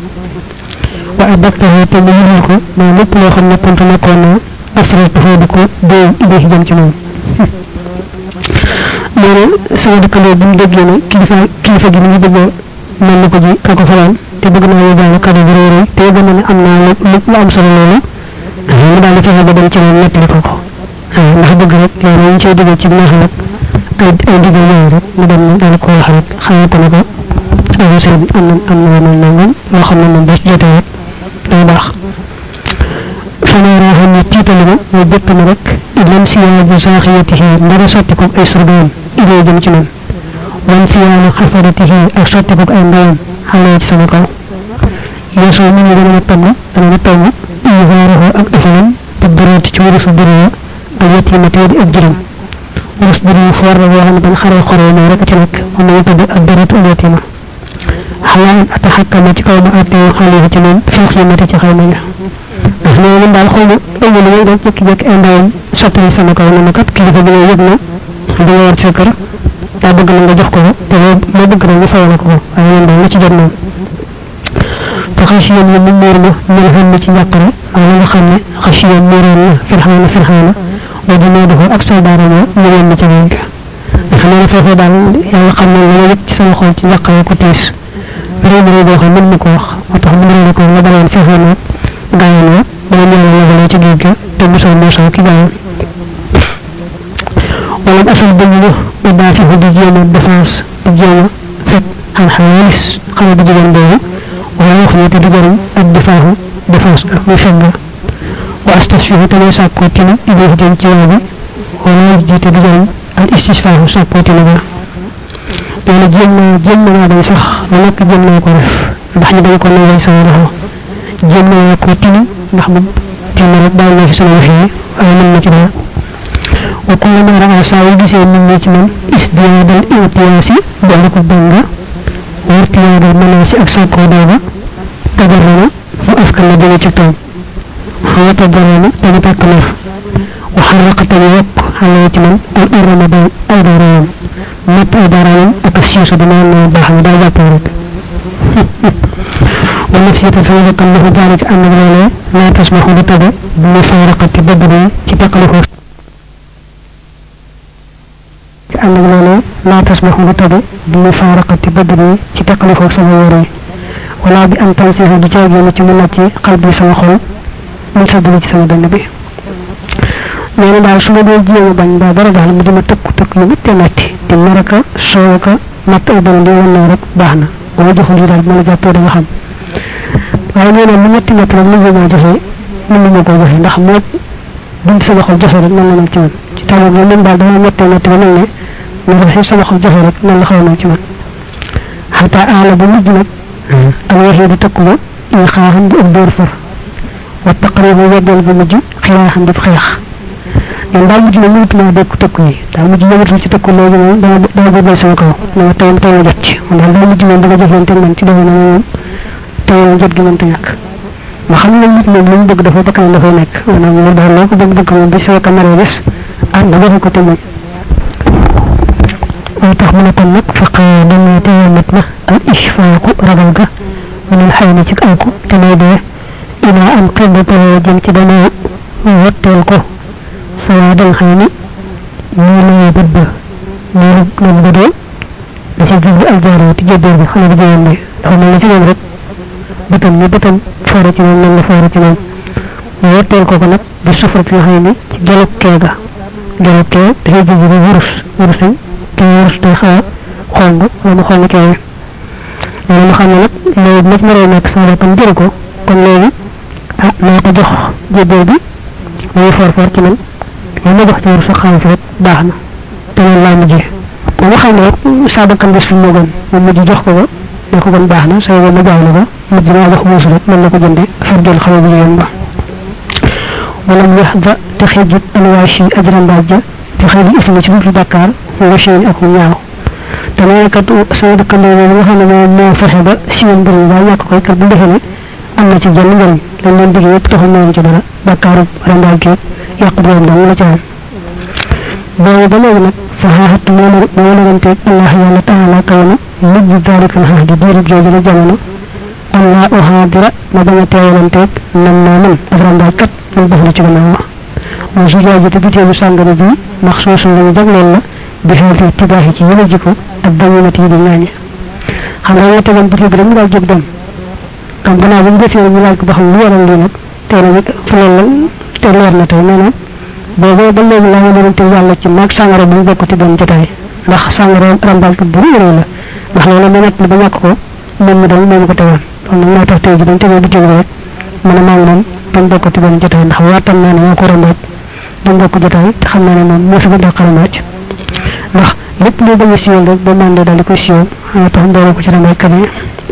wa adaktahu te mu yëngal ko mais lépp loo xam ne pontu nekkoon na asratuhu di ko déew ilayhi jëm ci moom neena sama dëkkandoo bu mu déggee ne kilifa kilifa gi ñu bëgg mel na ko ji ka ko falaan te bëgg naa yóbbaale kado bu réeréy te yëgal na ne am naa lu am solo loolu mu daal di fexe ba dem ci moom nettali ko ko ndax bëgg rek loolu ñu cay dugal ci neex rek ay ay digal yooyu rek mu dem daal ko wax rek xamal ko ne ko aw sëriñ am na am na lu nangam loo xam ne moom bés jotee rek day baax fanaaraa xam ne tiitali ma muy bëpp na rek ilam siyaaju saaxiyatihi ndara sotti ko ay surgaam idee jëm ci man wan siyaanu xafaratihi ak sotti ko ay ndawam xale ci sama kaw yeesoo mi ngi dana ma tomm dana ma tomm ivaarahu ak afalam te dorooti ci warusu dërëya ak yatimatee di ak jërëm warus dërëya foor la boo xam ne ban xaree xoree mooy rek ci nekk moom la ñu tudd ak dërëtu ak yatima xalaan ataxakkama ci kaw ma àttee xale ci moom fil xiimati ci xayma ya ndax loolu man daal xaw ma ëmb li ngay def jékki-jékki ay ndawam sottali sama kaw ne ma kat kilifa bi ngay yëg na da nga war ci sa kër daa bëgg na nga jox ko ko te moo bëgg na nga fayal ko ko waaye yéen daal na ci jot moom te xasiyan yi mu muur ma mel xam ne ci njàqare ak la nga xam ne xasiyan muuroon na firxaana firxaana wa junuuduhu ak soldaaram ya ñu leen na ca wéy ga ndax nee na foofu daal yàlla xam ne la ma yëg ci sama xol ci njàqare ko tiis réew mi réew boo xam mën na ko wax moo tax mu réew ko la baleen fexoon ak gaayoon wa dama ñëw la balee ci géej ga te mosoo mosoo ki gaayoon wala asal bu ñu ba daa fi di jéem a défense di jéem a fekk xam xaalis xale bu jigéen boobu wala wax ne te di jëriñ ak difaaxu défense ak muy fegg wa astasfihu te may sàkkoo tinu ilayhi jëm ci waa bi wala jiite di jëriñ al istisfaahu sàkkoo tinu ba loolu jéem naa jéem naa dañ sax lu nekk jéem naa ko def ndax ñu dañ ko nawee sama loxo jéem naa ko tinu ndax mu tinu rek bàyyi naa fi sama yëf yi waaye mën na ci dara wa kullu ma raa saa yu gisee nit ñi ci man isdiyaadal intiyaasi boole ko banga wartiyaadal manaasi ak sàkkoo dooga tabarrana mu askan la jëme ci toom xawa tabarrana dañu tàkk nar wa xarraqata ñu yokk xale ci man al urama day ay daaraayam matt ay daaraayam ak a siisu dama na baax mi daa jàpp rek wa nafsiyata sama bakkan lahu daalika ànd ak loolee laa tasmaxu du tabe bu ma faaraqati bëgg ci taqalikoo ànd ak loolee laa tasmaxu du tabe bu ma faaraqati bëgg ci taqalikoo sama wóor yi wala bi am tansiha du caagéen ci mu nàcc xal bi sama xol mu saddali ci sama dënn bi nee na daal su ma dee jéem a bañ ba dara daal mu dima tëkku tëkk yu méttee métti te meraka soowaka matt ay dana di wan rek baax na ba ma joxul yi daal ma la jàppoo da nga xam waaye nee na lu métti métti rek mu ma joxe mën na ma koo joxe ndax moo dund sama xol joxe rek nan la ci man ci tàggat moom moom daal dama méttee métti ba mel ne ma def sama xol joxe rek nan la xaw na ci man xataa aala ba mujj nag ak waxee di tëkku ba in xaaxam di ak dóor far wa taqribu weddeel bu mujj xilaaxam di xeex ñun daal mujj na mënut naa dégg tëkku yi daal mujj yëmatul ci tëkku léegi moom dama dama bëggal sama kaw ne ma tey tey ma jot ci man daal daal mujj moom bëgg a jëflante man ci doon na moom tey jot gi mënta ñàkk ma xam ne nit moom li mu bëgg dafa bakkanam dafay nekk maanaam loolu daal loo ko bëgg bëgg moom bi soo caméra gis ah nga joxe ko te muñ moo tax mu ne kon nag faqaa dama te yemat na al ishfaaqu ragal ga minal xay na ci alku te may dee ila am xibbatoo jëm ci dama watteel ko sawaadal xëy ni nii la bët ba nii la noonu ba dee da ca jublu aljaaro ti jébbeer bi xale bu jigéen bi dafa mel ni ci moom rek bëtam ni bëtam foore ci moom mel na foore ci moom mu watteel ko ko nag di sufrat yoo xëy ni ci gelog kee ga gelog kee dafay jublu ba wurus wurus yi te wurus day xaw a xong wala mu xong coowe loolu mu xam ne nag léegi ma ci naree nekk sama boppam jëri ko kon léegi ah naa ko jox jébbeer bi muy for for ci man moom ma jox ci wurus ak xaalis rek baax na te loolu laa mujjee ba nga xam ne rek saa bakkan des fi moo gën moom mujj jox ko ko ne ko gën baax na soo yeboo ma jaay la ko mujj naa jox wurus rek mën na ko jënde far jël xale bu jigéen ba wala mu wax ba te xejjut alwaashi ajrambaaj ja te xëy bi isma ci buntu Dakar nga seen ak ñaaw te nee kat sama dëkkandoo boobu nga xam ne moom moo fexe ba siwal mbir mi ba ñàkk koy kat bu defee ne am na ci jënd njëriñ lañ leen digg yëpp taxul moom ci dara Dakar rambaaj geeg yàqu doom dong la ci am boobu ba léegi nag fa xaaxat moo moo laganteeg allah yàlla taala kaw na mujj daalika xaax di diirub jooju la jamono allah uxaadira ma bañ a teewalanteeg nam naa man ak rambaaj kat ñu def la ci gannaaw wa zujaajatu butéelu sàngara bi maxsuusu lañu jagleel la bi xeeti tibaaxi ci yële jikko ak bañinati yi di ñaañe xam nga ñoo tegoon butéel bi rek mu daal jóg dem kam gannaaw ba mu defee ñu laaj ko ba xam lu waral lii nag tey nag fu loolu te leer na tey nee na boobu ba léegi laa nga leen yàlla ci maag sàngara bu ñu bokk ci benn jotaay ndax sàngara rambal ko bu réew la ndax loolu ma nekk ba ñàkk ko moom mi dal moom ko tegoon kon nag moo tax tey ji dañ tegee butéel bi rek mën a maag moom dañ bokk ci benn jotaay ndax waatal naa ne moo ko rambaaj dañ bokk jotaay te xam naa ne moom moo fi gën a xarambaaj ndax lépp luy bañ a siiwal rek ba mandé daal di koy siiwal moo tax mbooloo ko ci rambaaj kamee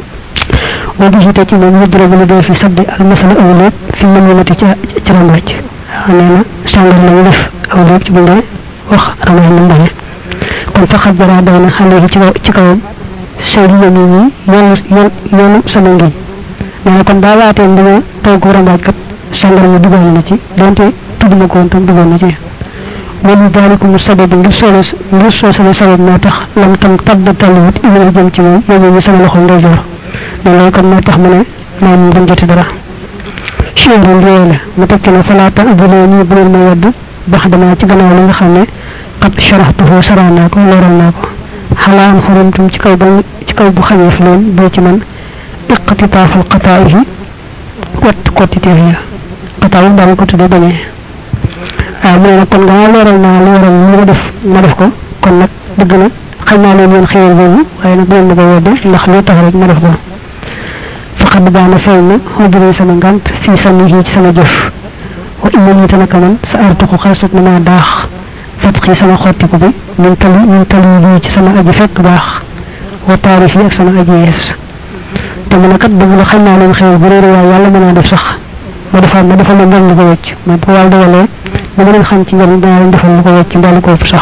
boo gisee ci moom yëddura bi la dee fi sabdi al masala aw lépp fi mu mënati ci ci rambaaj nee na sàngar lañu def aw lépp ci bindee wax rambaaj mu bañe kon faqat jara daw na xale ci ci kawam say li yéen ñi yoonu yoonu sama ngiñ nee na kon daa waatee ndima taw ko rambaaj kat sàngar mu dugal na ci donte tudd ma ko woon tam dugal na ci wala daalikum sabab ngir solo ngir soo sama sabab moo tax lam tam tabb talliwut ila jëm ci moom yéen ñi sama loxo ndeyjoor ne lay kon moo tax mu ne moom bu joti dara chéru ndiyee la mu tekki ne falaata abuloo ñu bu leen ma wedd bax dama ci gannaaw li nga xam ne qad sharaxtuhu saraa naa ko leeral naa ko xalaa am xurumtum ci kaw ba ci kaw bu xañeef leen boo ci man iqtitaafal qataa'ihi wat kottiteef ya qataa yi daan ko tuddee bañee waaw mu ne nag kon nga leeral naa lu waral li ma def ma def ko kon nag dëgg na xañ naa leen yéen xëyal boobu waaye nag bu leen ma koy wedde ndax li tax rek ma def ko faqad baana feeñ na xudri sama ngant fii sànni ci sama jëf wa inna nii tanaka man sa artuku xalsat na maa daax fatxi sama xottiku bi min tali min tali bii ci sama aji fekk baax wa taarif yi ak sama aji yees te mu ne kat dëgg la xañ naa leen xëyal bu réer waaye yàlla mën naa def sax ma defaat ma defal la njëriñ lu ko wecc ma bu wàll dogalee ma gën a xam ci njëriñ dinaa leen defal lu ko wecc mbaa lu ko sax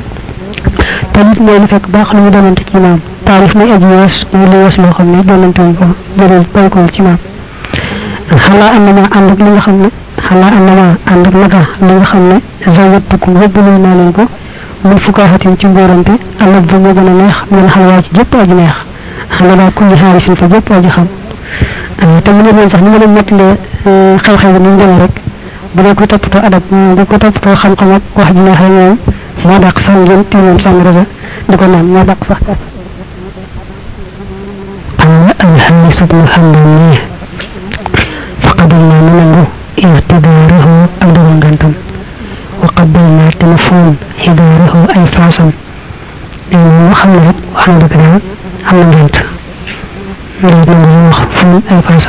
te nit mooy lu fekk baax lu ñu donante ci maam taarif muy aji yees mooy lu yees loo xam ne donante wuñ ko jëleel bay ko ci maam xalaa am na ma ànd ak li nga xam ne xalaa am na ma ànd ak naka li nga xam ne zawattukum yóbbaloo naa leen ko mun fukaaxatin ci mbóorante alal bu moo gën a neex ngeen xalwaa ci jëpp aji neex xale daa kulli xaarifin fa jëpp aji xam te mu ne leen sax ni ma leen nettalee xew-xew bi ni mu demee rek bu dee ko toppatoo adab bu ko toppatoo xam-xam ak wax ji neex rek moom moo dàq sax ngeen tiimoon sàmm rajo di ko naan moo dàq sax الحارث بن حمام فقبلنا منه اعتباره أمر غنتم وقبلنا تلفون حضاره أي فاسم يعني محمد وحمد كلام أمر غنت نريد نروح فون أي فاسم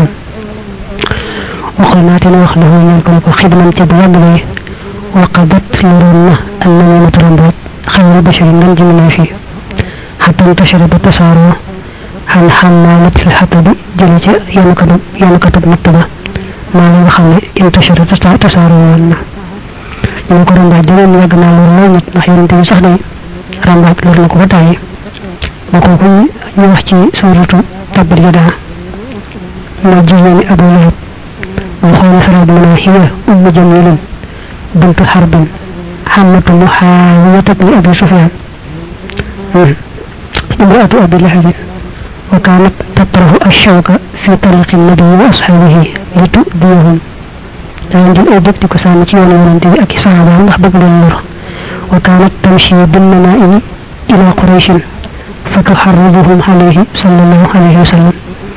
وقلنا تنوخ له ينكم خدمة تبيض لي وقدت لرنا أنني متربط خير بشر ننجي من فيه حتى انتشر بالتسارع عن حمالة الحطب جلجة ينكتب ينكتب مكتبة ما لا خمي انتشر تسارعنا ينكو رمبا جلين يقنا لرلونت نحيان تبي صحدي رمبا لرلوك فتاي وكوكو يوحكي سورة تبر يدا نجيني أبو لهب وخون فراد منا هي أم جميل بنت حرب حمة محاوية لأبي سفيان امرأة أبي لهب وكانت تطرح الشوك في طريق النبي وأصحابه لتؤذيهم عند الأبد كسامة يوم ورنتي أكي صحابة محبب للنور وكانت تمشي بالنمائم إلى قريش فتحرضهم عليه صلى الله عليه وسلم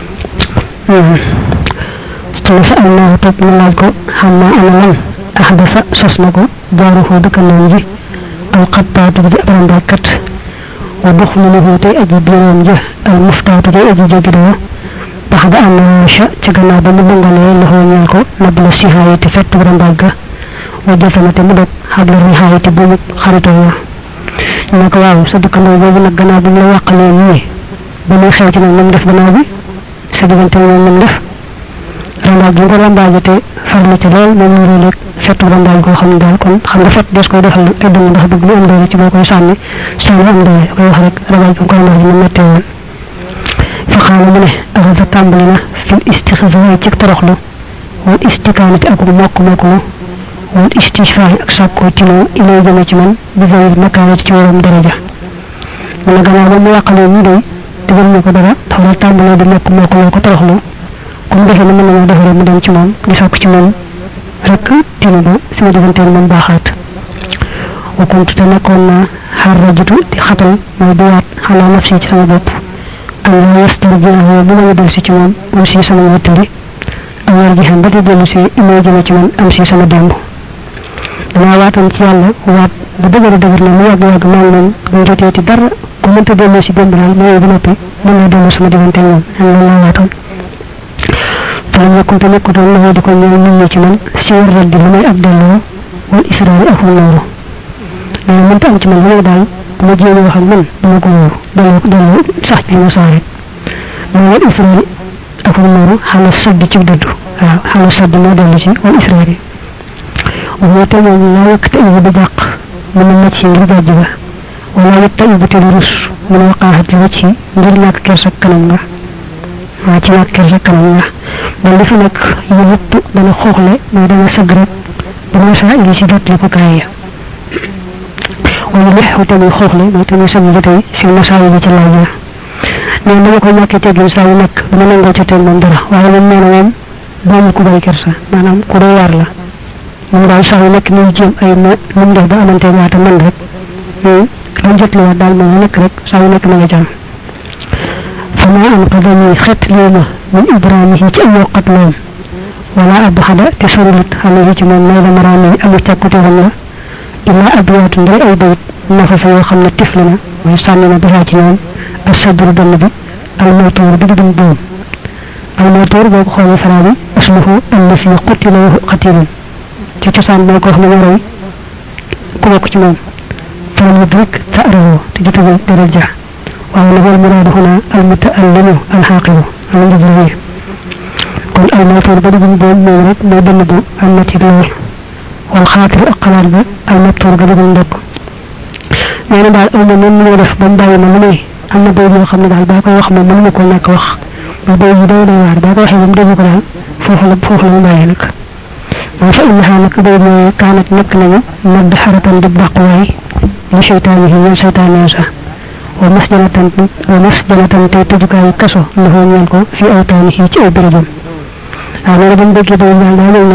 ثم سألناه تطمن لك حما أنا من أحدث سسنك داره بكنانجي القطات بجأبران باكت ودخله تي أجي ديران جه المفتاة تي أجي جاكدا بعد أن شاء تغنى بمبنغنى له نيالكو نبل السهاية تفت بران باكا وجفنة مدد حبل الرهاية بومك خرطوية نك واو صدقنا بوبو نك غنا بوم لا يقلي ني بني خيوتنا نم دef gannaaw bi sa digante mom nam def ramba bu ko rambaaje farna ci lol mom ñu rek fettu rambaaj ko xam dal kon xam nga fet des ko defal eddu ndax bëgg lu am doole ci bokoy sanni sanni am doole ko wax rek rambaaj ko koy wax ñu metté won fa xala mu ne ara tambalina fil istikhzaa ci toroxlu wal istikanati ak mokk mokk wal istishfa ak sakko ci lo ilo jëme ci man bi fay makana ci worom daraja mu na gëna ba mu yaqale ñi day tegal ñu ko dara taxal tambale di mokk mokk ko toroxlu kum defé na mëna defé mu dem ci mom di sakku ci mom rek tinu ba sama digante mom baxat wa kuntu ta nekkoon naa xar rajutu di xatal mooy di waat xalaa nafsi ci sama bopp allah yastarjiahu bu ma del si ci moom am si sama wattali am war gi xam ba di dellu si imay jëme ci man am si sama démb dama waatoon ci yàlla waat bu dëgër dëgër na mu yàgg yàgg maa ngi leen bu joteeti dara ku mënta dellu si démb daal mooy bu noppi mën naa dellu sama digante moom loolu laa waatoon falam yakkunte nekkutoon na di ko ñëw nit ñi ci man si war raddi lu may ab delloo wal israeli ak nooru mais mënta am ci man lu daal bu ma jéem wax ak man dama ko wóor delloo delloo sax ci ma saa rek mais wal israeli ak nooru xala sadd ci dëddu waaw xala sadd moo dellu ci wal israeli wa te moom laa yëkkati ay bu jàq mu ne macc ngir gàjj ba wala yëtta ay bu te rus mu ne waqaaxat li wacc ngir ñàkk kersa kanam nga waa ci ñàkk kersa kanam nga ba li fi nekk yu yëpp dana xooxle mais dana sëgg rek dama saa indi ci jot li ko kaay ya wala li xew tamit xooxle mais tamit sëgg ba tey fi masaa yi ci laaj ya mais dama ko ñàkkee teggin saa yu nekk dama nangoo ca teg moom dara waaye moom nee na moom doomu ku bari kersa maanaam ku doy waar la moom daal saa yu nekk muy jéem ay mo lu mu def ba amante waata man rek lam jot li waat daal moom nekk rek saa yu nekk ma nga jàmm fama an qadani xet lima min ibrahimihi ci ay waqat moom wala abu xada te sorilut xale ci moom may la maraami amu càkkute woon la illa abiyaatu ndal ay bayit nafa fa yoo xam ne tifli na mooy sànni na bisaa ci ñoom ak sabru dënn bi almawtuur bi di dum boom almawtuur boo ko xoolee faraa bi asluhu alla fi qutila wa qatilun ci cosaan mooy ko xam ne ñoroy ku bokk ci moom falam yudrik ta'rahu te jotagul dara ja waaye nag wal muraadu huna almutaallimu alxaaqibu ala njëblawi kon almawtuur ba di dum boom moom rek mooy dënn bu am na ci lool wal xaatir ak xalaat ba almabtuur ga dugul ndokk nee na daal aw ma noonu mënoo def ba mu bàyyi ma lu may am na bay yoo xam ne daal baa koy wax moom mën ma koo ñàkk wax ba bay yi day day waar baa ko waxee ba mu dégg ko daal foofu la foofu la mu bàyyi nag moo fa innaha nag bay yooyu kaanat nekk nañu madd xaratan di bàquwaay li seytaane yi ñeen seytaane sa wa masjanatan wa masjanatan tey tëjukaayu kaso ndaxoo ñeen ko fi awtaani yi ci ay bérébam waaw nee na ba mu déggee bay daal daa mel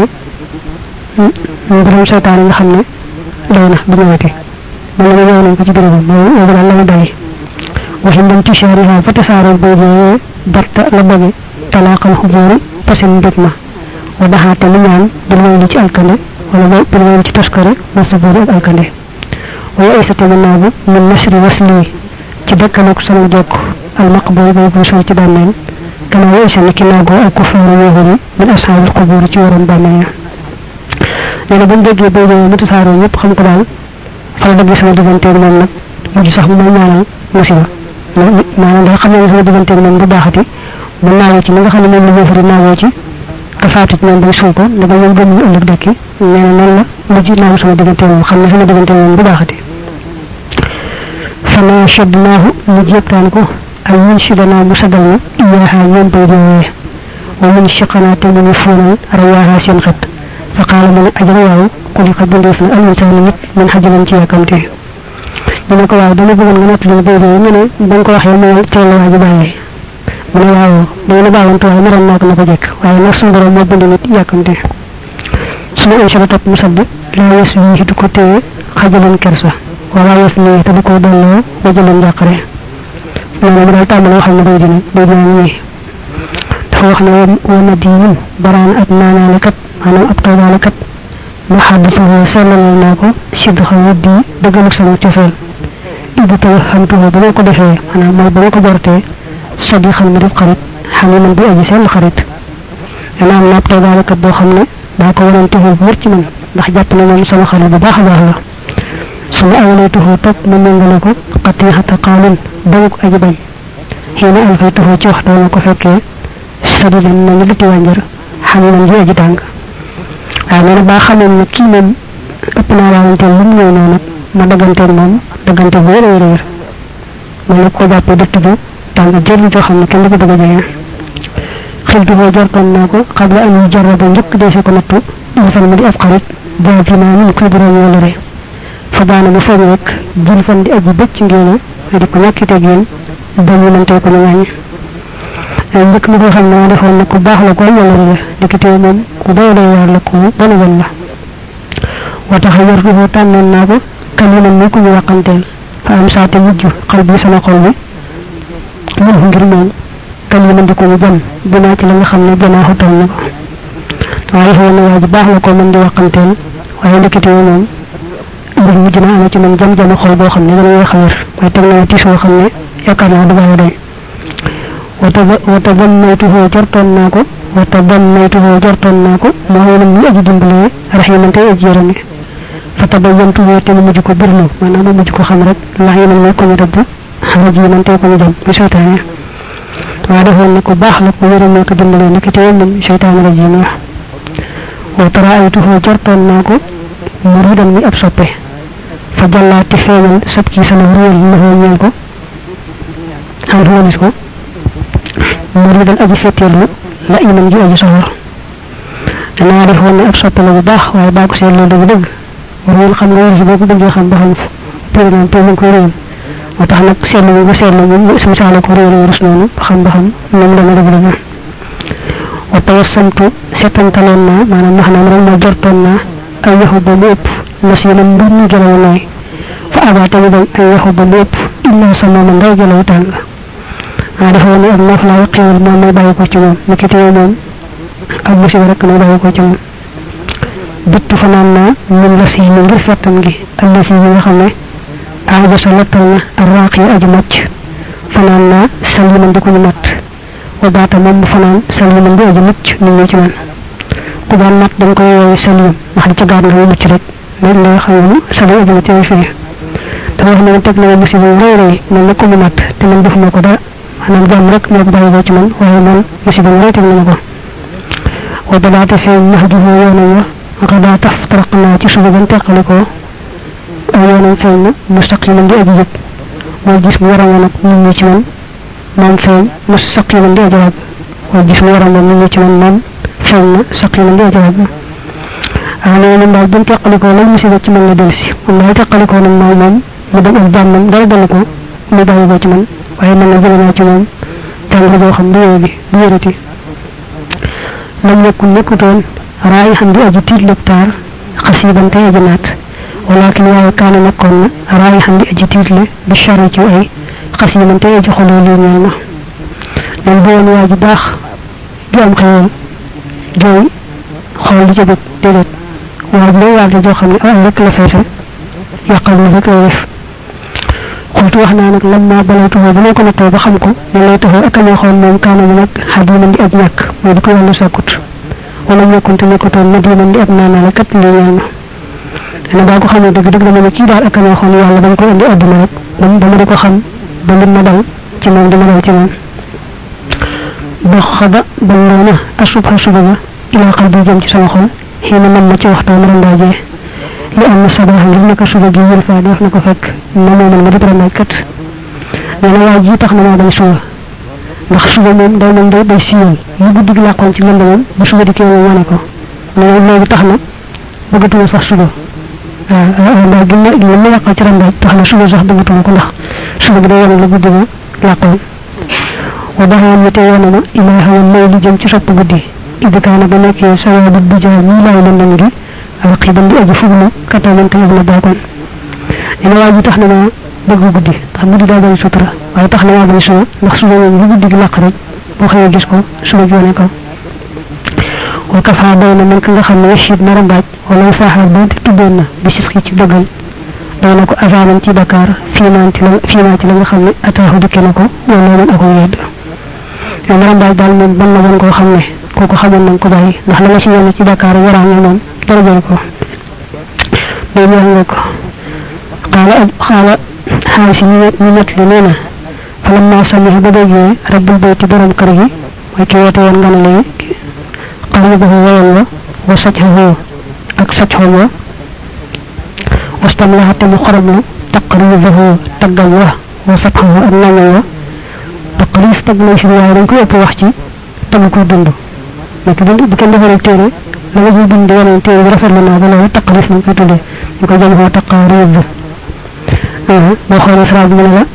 ne borom seytaane nga xam ne doy na bu ñëwati man la ñëw nañ ko ci bérébam moo daal la mu bàyyi waxi ndam ci shaariha fa tasaaroo bay yooyu barta la bëgge talaaqal xubóori pasen mbég ma wa daxaate mu ñaan bil way li ci alkande wala bil way li ci toskare wa subóori ak alkande waaye ay sa tamanaa bu min nasri wasli ci dëkkaloog sama jokk al maqbul bay bu suur ci bàmmeel gannaaw wa isa niki naagoo ak kufaaru yahudi min ashaabil xubóori ci waroon bàmmeel ya nee na ba mu déggee bay yooyu mu tasaaroo ñëpp xam ko daal fa la dëgg sama digganteeg moom nag mujj sax mu may ñaanal musiba maanaam daal xam ne sama digganteeg moom du baaxati mu naawoo ci li nga xam ne moom la ñëw fa di naawoo ci ka faatu ci ñoom bañ suul ko daga ñoom gëm ñu ëllëg dekki nee na noonu la mujj naawu sama digganteeg moom xam ne sama digganteeg moom du baaxati fa naa shadnaahu mu jéegtaan ko ak ñun shidanaa mu sagal na iyaaha ñoom bay yooyee wa mun shiqanaa te mu ñu fuunal rawaaha seen xet fa qaala mu ne ajal waaw ku li ko bindeef na al insaanu nit min xajalan ci yàkkamte ñu ne ko waaw dama bëggoon nga nettali bay yooyu mu ne ba nga ko waxee mu teel waa ji bàyyi mu ne waaw dama la bàyyoon waaye meroon naa ko na ko jekk waaye nag suñu borom moo bind nit yàkkamte su ma incha la topp mu sadd laa yes wii du ko téye xajalan kersa wala yes nii te du ko delloo wajalan njàqare noonu mu daal tàmbali waxal na bay dina bay dina ñii dafa wax ne wa nadiyin baraan ak naanaale kat maanaam ab toogaale kat ma xaddatuhu sellalal naa ko sidxa wuddi dëggaluk sama cofeel ibu taw xamtuhu ba ma ko defee maanaam mooy ba ma ko jortee sadi xam ne def xarit xam ne man bi aji sell xarit dana am naab toogaale kat boo xam ne daa ko waroon tuxu bu wër ci man ndax jàpp na moom sama xarit bu baax a baax la su ma awalee tuxu topp ma méngale ko xatiixata qaalin dawuk aji bañ xiina alfay tuxu ci waxtu ma ko fekkee sadi lan ma ñu liti wànjar xam man ji aji tàng waaw nee na baa xamoon ne kii moom ëpp naa waawanteel lu mu ñëw noonu ma dagganteeg moom daggante bu réer réer ma ne ko jàppee dëtt bu tàng jël joo xam ne kenn du ko bëgg a jege xiltu boo jortoon naa ko xam la añuy jarra ba njëkk defee ko nattu ilfan mu di ab xarit boo fi naa ñun koy borom wala re fa daana mu foog rek jël fan di aji bëcc ngéene ay di ko ñàkki teg yéen ba ñu mantee ko ne wàññi njëkk mi ko xam ne ma defoon ne ku baax la ko wala re dikkitee moom ku doole yàlla ku bon bon la wa taxayyartuhu tànnoon naa ko kaliman mu ku ñu waxanteel fa am saate mujj xal bi sama xol bi mun ngir moom kaliman di ko ñu bon dinaa ci la nga xam ne janaaxu tal na ko waaye dafa ne waa ji baax la ko mën di waxanteel waaye ndekete moom mbir mujj na amee ci man jam-jami xol boo xam ne dana yeex a wér waaye teg naa tiis boo xam ne yaakaar naa du baax a doy wata ban maytuhoo jortoon naa ko wata ban maytuhoo jortoon naa ko moo xam ne mu aji dimbalee raximan tey aji yërëme fata ba yantuhoo te mu mujj ko birlu maanaam mu mujj ko xam rek laximan mooy ko ñu dëbb rajiman tey ko ñu jam mu seytaane waaye defoon ne ko baax la ko yërëmee ko dimbalee nekk te moom seytaane rajim la wata raaytuhoo jortoon naa ko muridan mi ab soppe fa jàllaati feeñal sab ci sama réel naxoo ñeel ko xam nga gis ko muridan aji fetteelu la iman ji aji soxor danaa defoon ne ab soppe la bu baax waaye baa ko seetloo dëgg dëgg réel xam nga wër si boo ko bëggee xam ba xam téere noonu te ko réel moo tax nag seetlu bi ba seetlu bi su misaale ko réel wërus noonu ba xam ba xam moom dama dëgg dëgg wa tawassamtu settantaloon naa maanaam wax naa rek ma jortoon naa ay yaxu ba mu ëpp nasiinan mbir mi gëlaw nooy fa abaate ñu bañ ay yaxu ba mu ëpp illa sama ma ngay gëlaw tàng ah dafa woon ne ak noof laa xéewal moom may bàyyi ko ci moom nekk te moom ak musiba rek may bàyyi ko ci moom bitt fanaan naa min la sii mi ngir fettam gi alla fii bi nga xam ne aajo sa lottal na arraaq yi aju màcc fanaan naa saliman di ko ñu matt wa baata moom mu fanaan saliman di aju mucc ñu ngi ci man ku daan mat dañ koy woowee salim wax ci gaar nga mucc rek léegi nga xam ne salim aju ci fii dafa wax ne teg na musiba yu rëy rëy mel na ko mu mat te man defuma ko dara maanaam jàmm rek moo ko bàyyi ci man waaye man musiba yu rëy teg na ko wa dalaate fee nax ji moo yoonam wa nga daa tax taraq naa ci suba ban teqali ko ay yoonam feeñ na mustaqiman di aji jëpp mooy gis mu waram nag nit ñi ci man moom feeñ mustaqiman di aji rab mooy gis mu waram nit ñi ci man moom feeñ na saqiman di aji rab ah nee na daal buñ teqalikoo lañ musiba ci man la del si moom daal teqalikoo nag mooy moom mu dem ak jàmmam dara dal ko mu bàyyi ko ci man waaye man na jële naa ci moom tàngoor boo xam bu yooyu bi bu yërati lam nekkul nekkutoon raay xam di aji tiit lépp taar xasiban tey aji naat walakin waaye kaana nekkoon na raay xam di aji tiit le bi chari ci ay xasiban tey aji xoloo lii ñeel ma man bu woon waa ji baax ju am xewal jooy xool di ca bët déedéet waa ji lay waate joo xam ne ay rek la feese yàqal na rek lay def xultu wax naa nag lam maa balaytuwoo ba ma ko nattee ba xam ko ne lay taxoo ak añoo xool moom kaana mu nag xadiman di aj ñàkk mooy di ko yàlla sakkut wala ñekkunte nekkutoon na diiman di ab naanaa la kat lii ñeel ma dana baa ko xamee dëgg dëgg dama ne kii daal ak añoo xool yàlla dañ ko indi àdduna rek dam dama di ko xam ba lim ma dal ci moom di ma dal ci moom dox xaba ban loona asubha suba ba ilaa xal bi jëm ci sama xol xiina man ma ci waxtaan randaajee li am na sabax ngir naka suba gi yël faa def na ko fekk ma moomal ma di ramay kat nee na waa ji tax na maa bañ suba ndax suba moom day mel day day siiwal lu guddi gi làqoon ci lënd moom bu suba di kee moom wane ko nee na léegi tax na bëggatuma sax suba waaw ndax gi ma li ma yàqal ci randaaj tax na suba sax bëggatuma ko ndax suba gi day wane lu guddi ga làqoon wa daxaan yi te yoona ma ilaaha wa may li jëm ci sopp guddi idikaana ba nekkee sawaadu bu jaay ñii laay lëndam gi ak xiiban di aji fuglu kattanante ak la baakoon nee na waa ji tax na ma bëgg guddi ndax guddi daa bari sutura waaye tax na maa bañ suba ndax suba moom lu guddi gi làq rek boo xëyee gis ko suba gi wane ko wa kafaa doy na man ka nga xam ne yashid na rambaaj wala faaxaar ba tuddoon na bi sisxi ci dëggal doy na ko azaanan ci bakkaar fiimaan ci la fiimaa ci la nga xam ne ataaxu dikke na ko wala man ako yedd nee na rambaaj daal moom ban na woon koo xam ne kooku xamoon nañ ko bàyyi ndax la nga ci yenn ci bakkaar waraange moom dara jël ko day ñaan nga ko xaala xaala xaalis yi ñu ñett li nee na falam maa sànni ba déggee rabbul bayti borom kër gi mooy ki woote woon ngan lay xarnu ba woyoon wa wa saj xoo ak saj xoo wa wastam laxate mu xorom la taqriibahu taggam wa wa saj xoo ak nañam wa taqriif tag nañ fi waaye dañ koy ëpp wax ci tag koy dund nekk bu kenn defaree téere la nga ciy bind yeneen téere bi rafet la naa ba loolu taqriif nañ koy tuddee ñu koy jëm foo taqariib boo xoolee sara bi mu ne la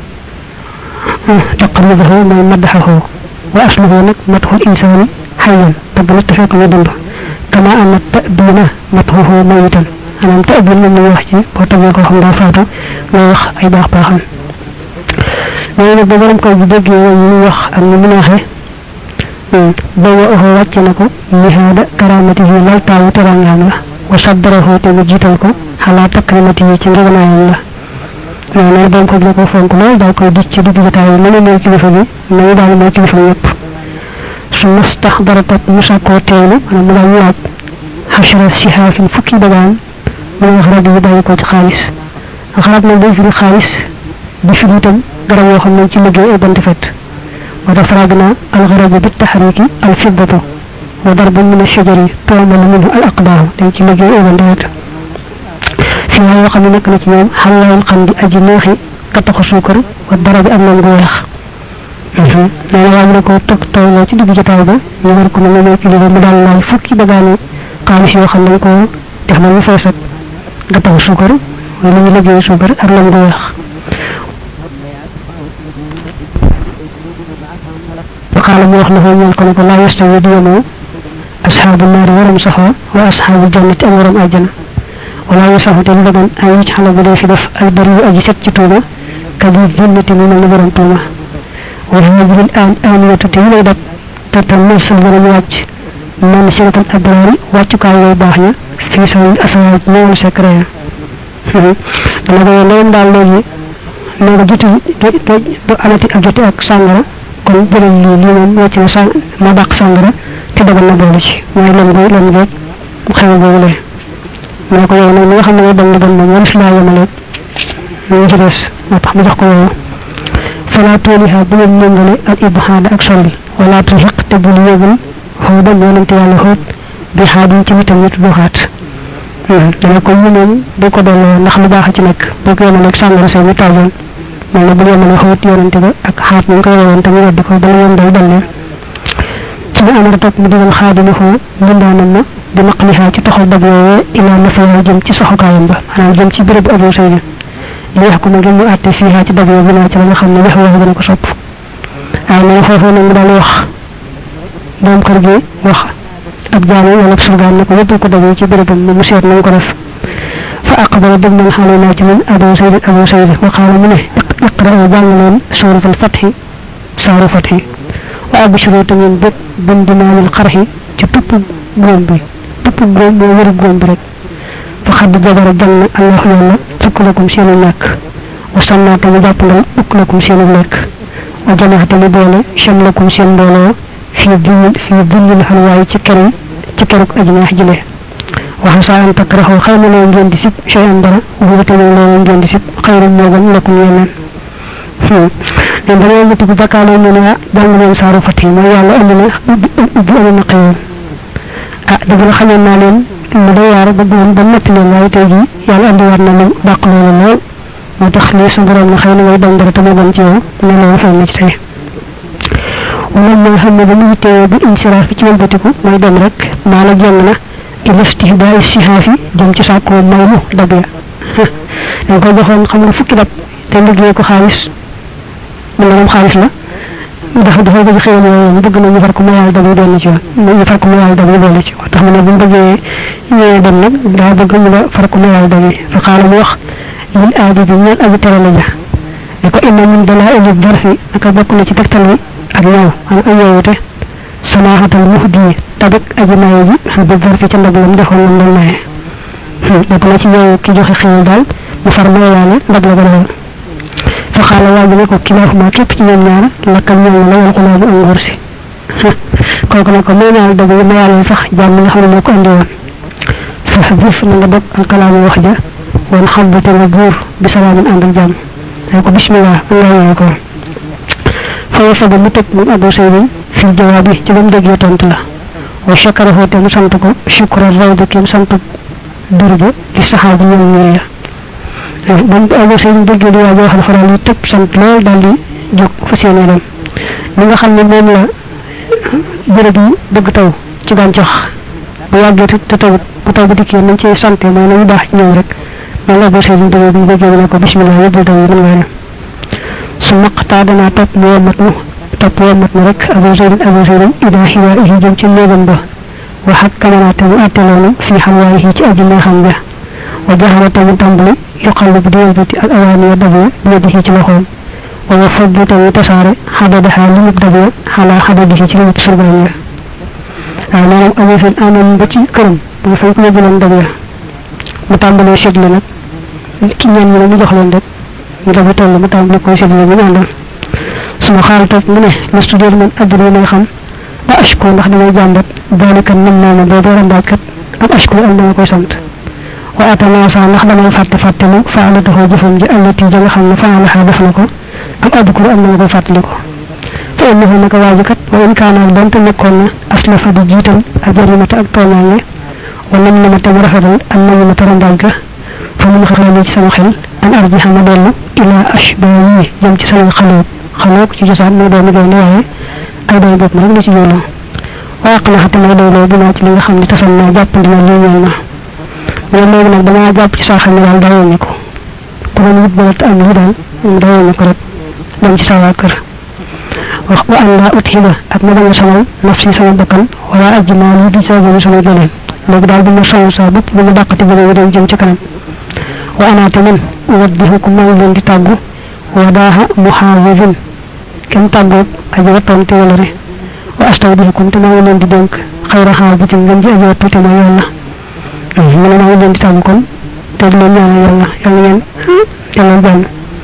taqriibahu mooy maddaxahu wa asluhu nag madxul insaani xayyan tagg nit te fekk ñu dund kama anna ta'bina mathuhu mayitan anam ta'bin moom la wax ci boo tagee koo xam daa faatu nga wax ay baax baaxam nee na ba borom kaw bi déggee yow ñu wax ak ni mu neexee ba wa oxo wàcc na ko lihaada karamatihi lal taawu terangaam la wa saddarahu te mu jiital ko xalaa takrimatihi ci ngeganaayam la nee na borom ko bi ko fonk lool daal koy dicc ci digg jotaay yi mën a mooy kilifa bi nañu daal mooy kilifa ñëpp su mustaxdara topp mu sàkkoo teewlu maanaam mu daal ñu laaj xashra sihaafin fukki bagaan mu wax rag yi bàyyi ko ci xaalis xalaat nag day firi xaalis di firi itam garab yoo xam ne ci liggéey ay bant fet wa dafragna alxarabu bi taxriki alfiddatu wa darbun min ashajari tuamalu minhu al aqdaaru dañ ci liggéey ay bant fet fi yoo xam ne nekk na ci ñoom xalaayul xam di aji neexi gattaxu suukar wa dara bi am nan gu weex nee na waaj na ko toog tooloo ci digg jotaay ba ñu war ko ne ñoo kilifa mu daal laal fukki bagaani xaalis yoo xam ne ko def na ñu fees ak gattaxu suukar wala ñu liggéey suukar ak nan gu weex وقال موخ له ñal ko ko la yastawi diyamu ashabu nar waram safa wa ashabu jannati amram aljana wala yasahu tan dagan ay ci xala bu def def al bari aji set ci tuuma kabi jannati min al waram tuuma wa hadhihi al an aniyatu tawila dat tatam nasal waram wacc man shiratul abrari waccu kay way bax ña fi sawul asawat ñewul secret dama ko ndem dal legi nga jitu do amati ak jote ak sangara kon jëlal li li mom wacc na sang ma dak sangara te dagal na boolu ci moy lam go lam go xew bo le mo ko yow nak nga xamne dal na dal mo won fi la yamale ñu ci dess mo tax mu jox ko yow fala tuliha bu ñu ngale al ibhad ak solli wala tuhiq te bu ñu yegul xawda yonante yalla xot bi hadin ci nitam ñet do xat dana ko ñu mom bu ko dal ndax lu baax ci nek bu ko yamale ak sangara sey mu tajon man la bu ñu mëna xawt yonante ba ak xaat ñu ko yonante ñu wedd ko dal yoon dal dal ci amara top mu digal xaadina xoo mbindaanam na di naqliha ci taxaw dag yooye ila nafaha jëm ci soxukaayam ba maanaam jëm ci béréb abu sayda li wax ko ma ngeen ñu àtte fiha ci dag yoo binaa ci la nga xam ne wax wax dana ko sopp ay na foofu nag mu daal wax boom kër gi wax ab jaam wala surgaan ne ko yóbbul ko dag ci bérébam mu seet nañ ko def fa aqbala dëgmal xaalina ci min abu sayda abu sayda wa qaala mu ne iqra'u jàng leen suurat al fathi saaru fathi wa abshiru tamin bëgg bindimaanil xarxi ci tupp góom bi tupp góom moo wëru góom bi rek fa xadd jabara jàng na allah yàlla tukkalakum seenu ñàkk wa sannaa tamu jàppandal ukkalakum seenu lekk wa jamax tamu boole chamlakum seen mbooloo fii bullil fii bullil xalwaay ci keri ci keruk ajneex jile waxa saa an takraxoo xëy na loo ngeen di sib shay an dara wuxu tamit loo ngeen di sib xayru moo gën lakum yeneen ne dañu ñu tugu bakalo ñu na jang leen saaru fati mo yalla andi na ubbi andi na xewal ah dëgg la xamal naa leen mu day yaar ba doon ba metti leen waaye tey jii yàlla andi war na lu dàq loolu lool moo tax lii sa borom na xëy na ngay bañ dara te moo gën ci yow ne loolu feeñ na ci tey wala mo xam ne dañuy teewee bu insiraaf ci wëlbatiku mooy dem rek maa la jàng na ila istihbaa sihaafi jëm ci sàkkoo may mu dab ya dañ ko joxoon xamul fukki dab te liggéey ko xaalis mu la xaalis la dafa dafa bëgg xewal yow bëgg na ñu far ko moyal dañu doon ci ñu far ko moyal dañu doon ci tax mu ne bu bëggee ñëwee dem nag daa bëgg ñu la far ko moyal dañu fa xaala mu wax lil aadi bi ñaan aji terale ja ne ko inna min dalaa'il darfi aka bokk na ci tegtal yi ak ñëw am ay yowute samaahatal muhdi tabak aji maye ji bu darfi ca ndab lam defoon lam doon maye bokk na ci yow ki joxe xewal daal mu far moyale ndab la gënal فقال واجب ko kilahuma kep ci ñoom ñaar lakal ñoom la wal xulaabu ak ngor si kooku ne ko moo ñaal dëgg ma yàlla sax jàmm nga xam ne moo ko andi woon fa xabif na nga dog al kalaamu wax ja woon xabbate nga buur bi salaamin ànd ak jàmm ne ko bismillah allah yee ko fa wafada mu tëg moom abu saydin fi jawaabi ci bam déggee tontu la wa shakarahu te mu sant ko shukra rawdi kim sant durju li saxaabi ñoom ñii la bam abu saydin déggee di waa joo xam faral yi tëb sant lool daal di jóg fa seeni dem li nga xam ne moom la bërëb yi bëgg taw ci gàncax bu yàggee te tawut bu taw bi dikkee nañ ci santé mooy nañu baax ñëw rek man la abu saydin déggee bi déggee ne ko bismillah yóbbul taw yi mën nga dem su maqtaa danaa topp mu womat nu topp womat nu rek abu saydin abu saydin ida xiwaa ihi jëm ci néegam ba وحكمنا تم أتلون في حوائه أجل خمجة وجهل تم تنبلي يقلب ديالبت الأواني الدبيع بيده تلخون ويفضل تم تسار حدد حالي الدبيع على حدده تلوت سربانية أعلم أبي في الآن بتي كرم ويفيق يجلن دبيع متنبلي شغلنا كي ينمي مجخلن دب مدبي تولي متنبلي كوي شغلنا من عندنا سما خالتك منه لستجير من أدري من خم أشكو نحن جامبت ذلك النمنا بودور باكت أشكو أنه كوي سمت وأتناسى نحن من فات فاتلو فعلته جفن التي جمحن فعلها دفنكو أم أذكر أنه كوي فاتلكو فإنه لك واجكت وإن كان البنت نكون أسلف دجيتا الجريمة أكتوناني ولم نمتبرهد أنه مترندالك فمن خلالي سمخل أن أرجح مدل إلى أشباهي جمت سنة خلوق خلوق جسد مدل مدل ay day bop rek la ci yolo waqna hatta may day lo dina ci li nga xamni tassal na japp dina li ñëw na ñu legi nak dama japp ci sa xamni dal dayo ni ko ko ñu nit ba am li dal dayo ni ko rek dem ci sa wa kër wax wa an la uthiba ak ma dama sama nafsi sama bakkan wala ajma li di sa gëna sama gëne legi dal dama saw sa bop bu ma dakati bu dem jëm ci kanam wa ana tamin waddihukum ma leen di taggu wa daha muhawizun كم تابوب أجوا تونتي ولري وأستودعكم تما ولين دينك خير حاجة من جي أجوا تما يلا من أنا ولين تامكم تبلون يلا يلا يلا يلا جان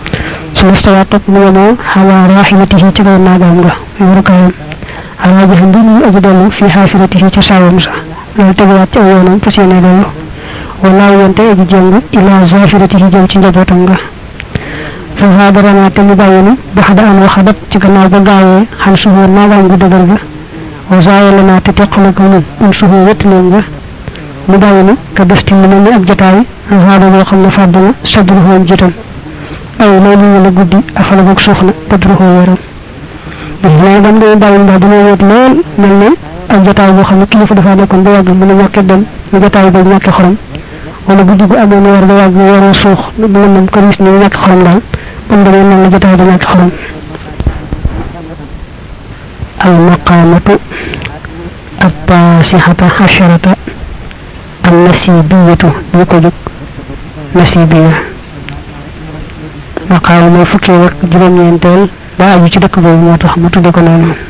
سمستواتك ميمو على راحلته تبع ناقامغا يوركايم على جهندين أجدالو في حافلته تساومسا لو تبعات أولا تسينا دلو ولا ينتهي أجدالو إلى زافرته جمع جبوتنغا فهادرنا تمبايني بحد أن وخدت تكنا بغاوي عن سهور ناغان قدبرغا وزايلنا تتقلقون من سهور وطلونغا مبايني كدفتي منني أبجتاي هذا وخلنا فادنا صدره ومجتن أو لولي لقودي أفلقوك سخنا بدره ويرم بحنا دم دي باين بادنا ويطلون ملي أبجتاي وخلنا كيف دفعنا كن بياغ من يكدن مجتاي بياغ خرم wala guddi gu amé wër ba yag wëro suux lu mom ko gis ni ñak xolam dal kon da ñu la jotaay da ñak xolam al maqamatu at-tasihata hasharata an-nasibiyatu ñu ko juk nasibiya maqam mo fukki wak juroom ñentel da aju ci dekk bobu motax mu tudde ko nonu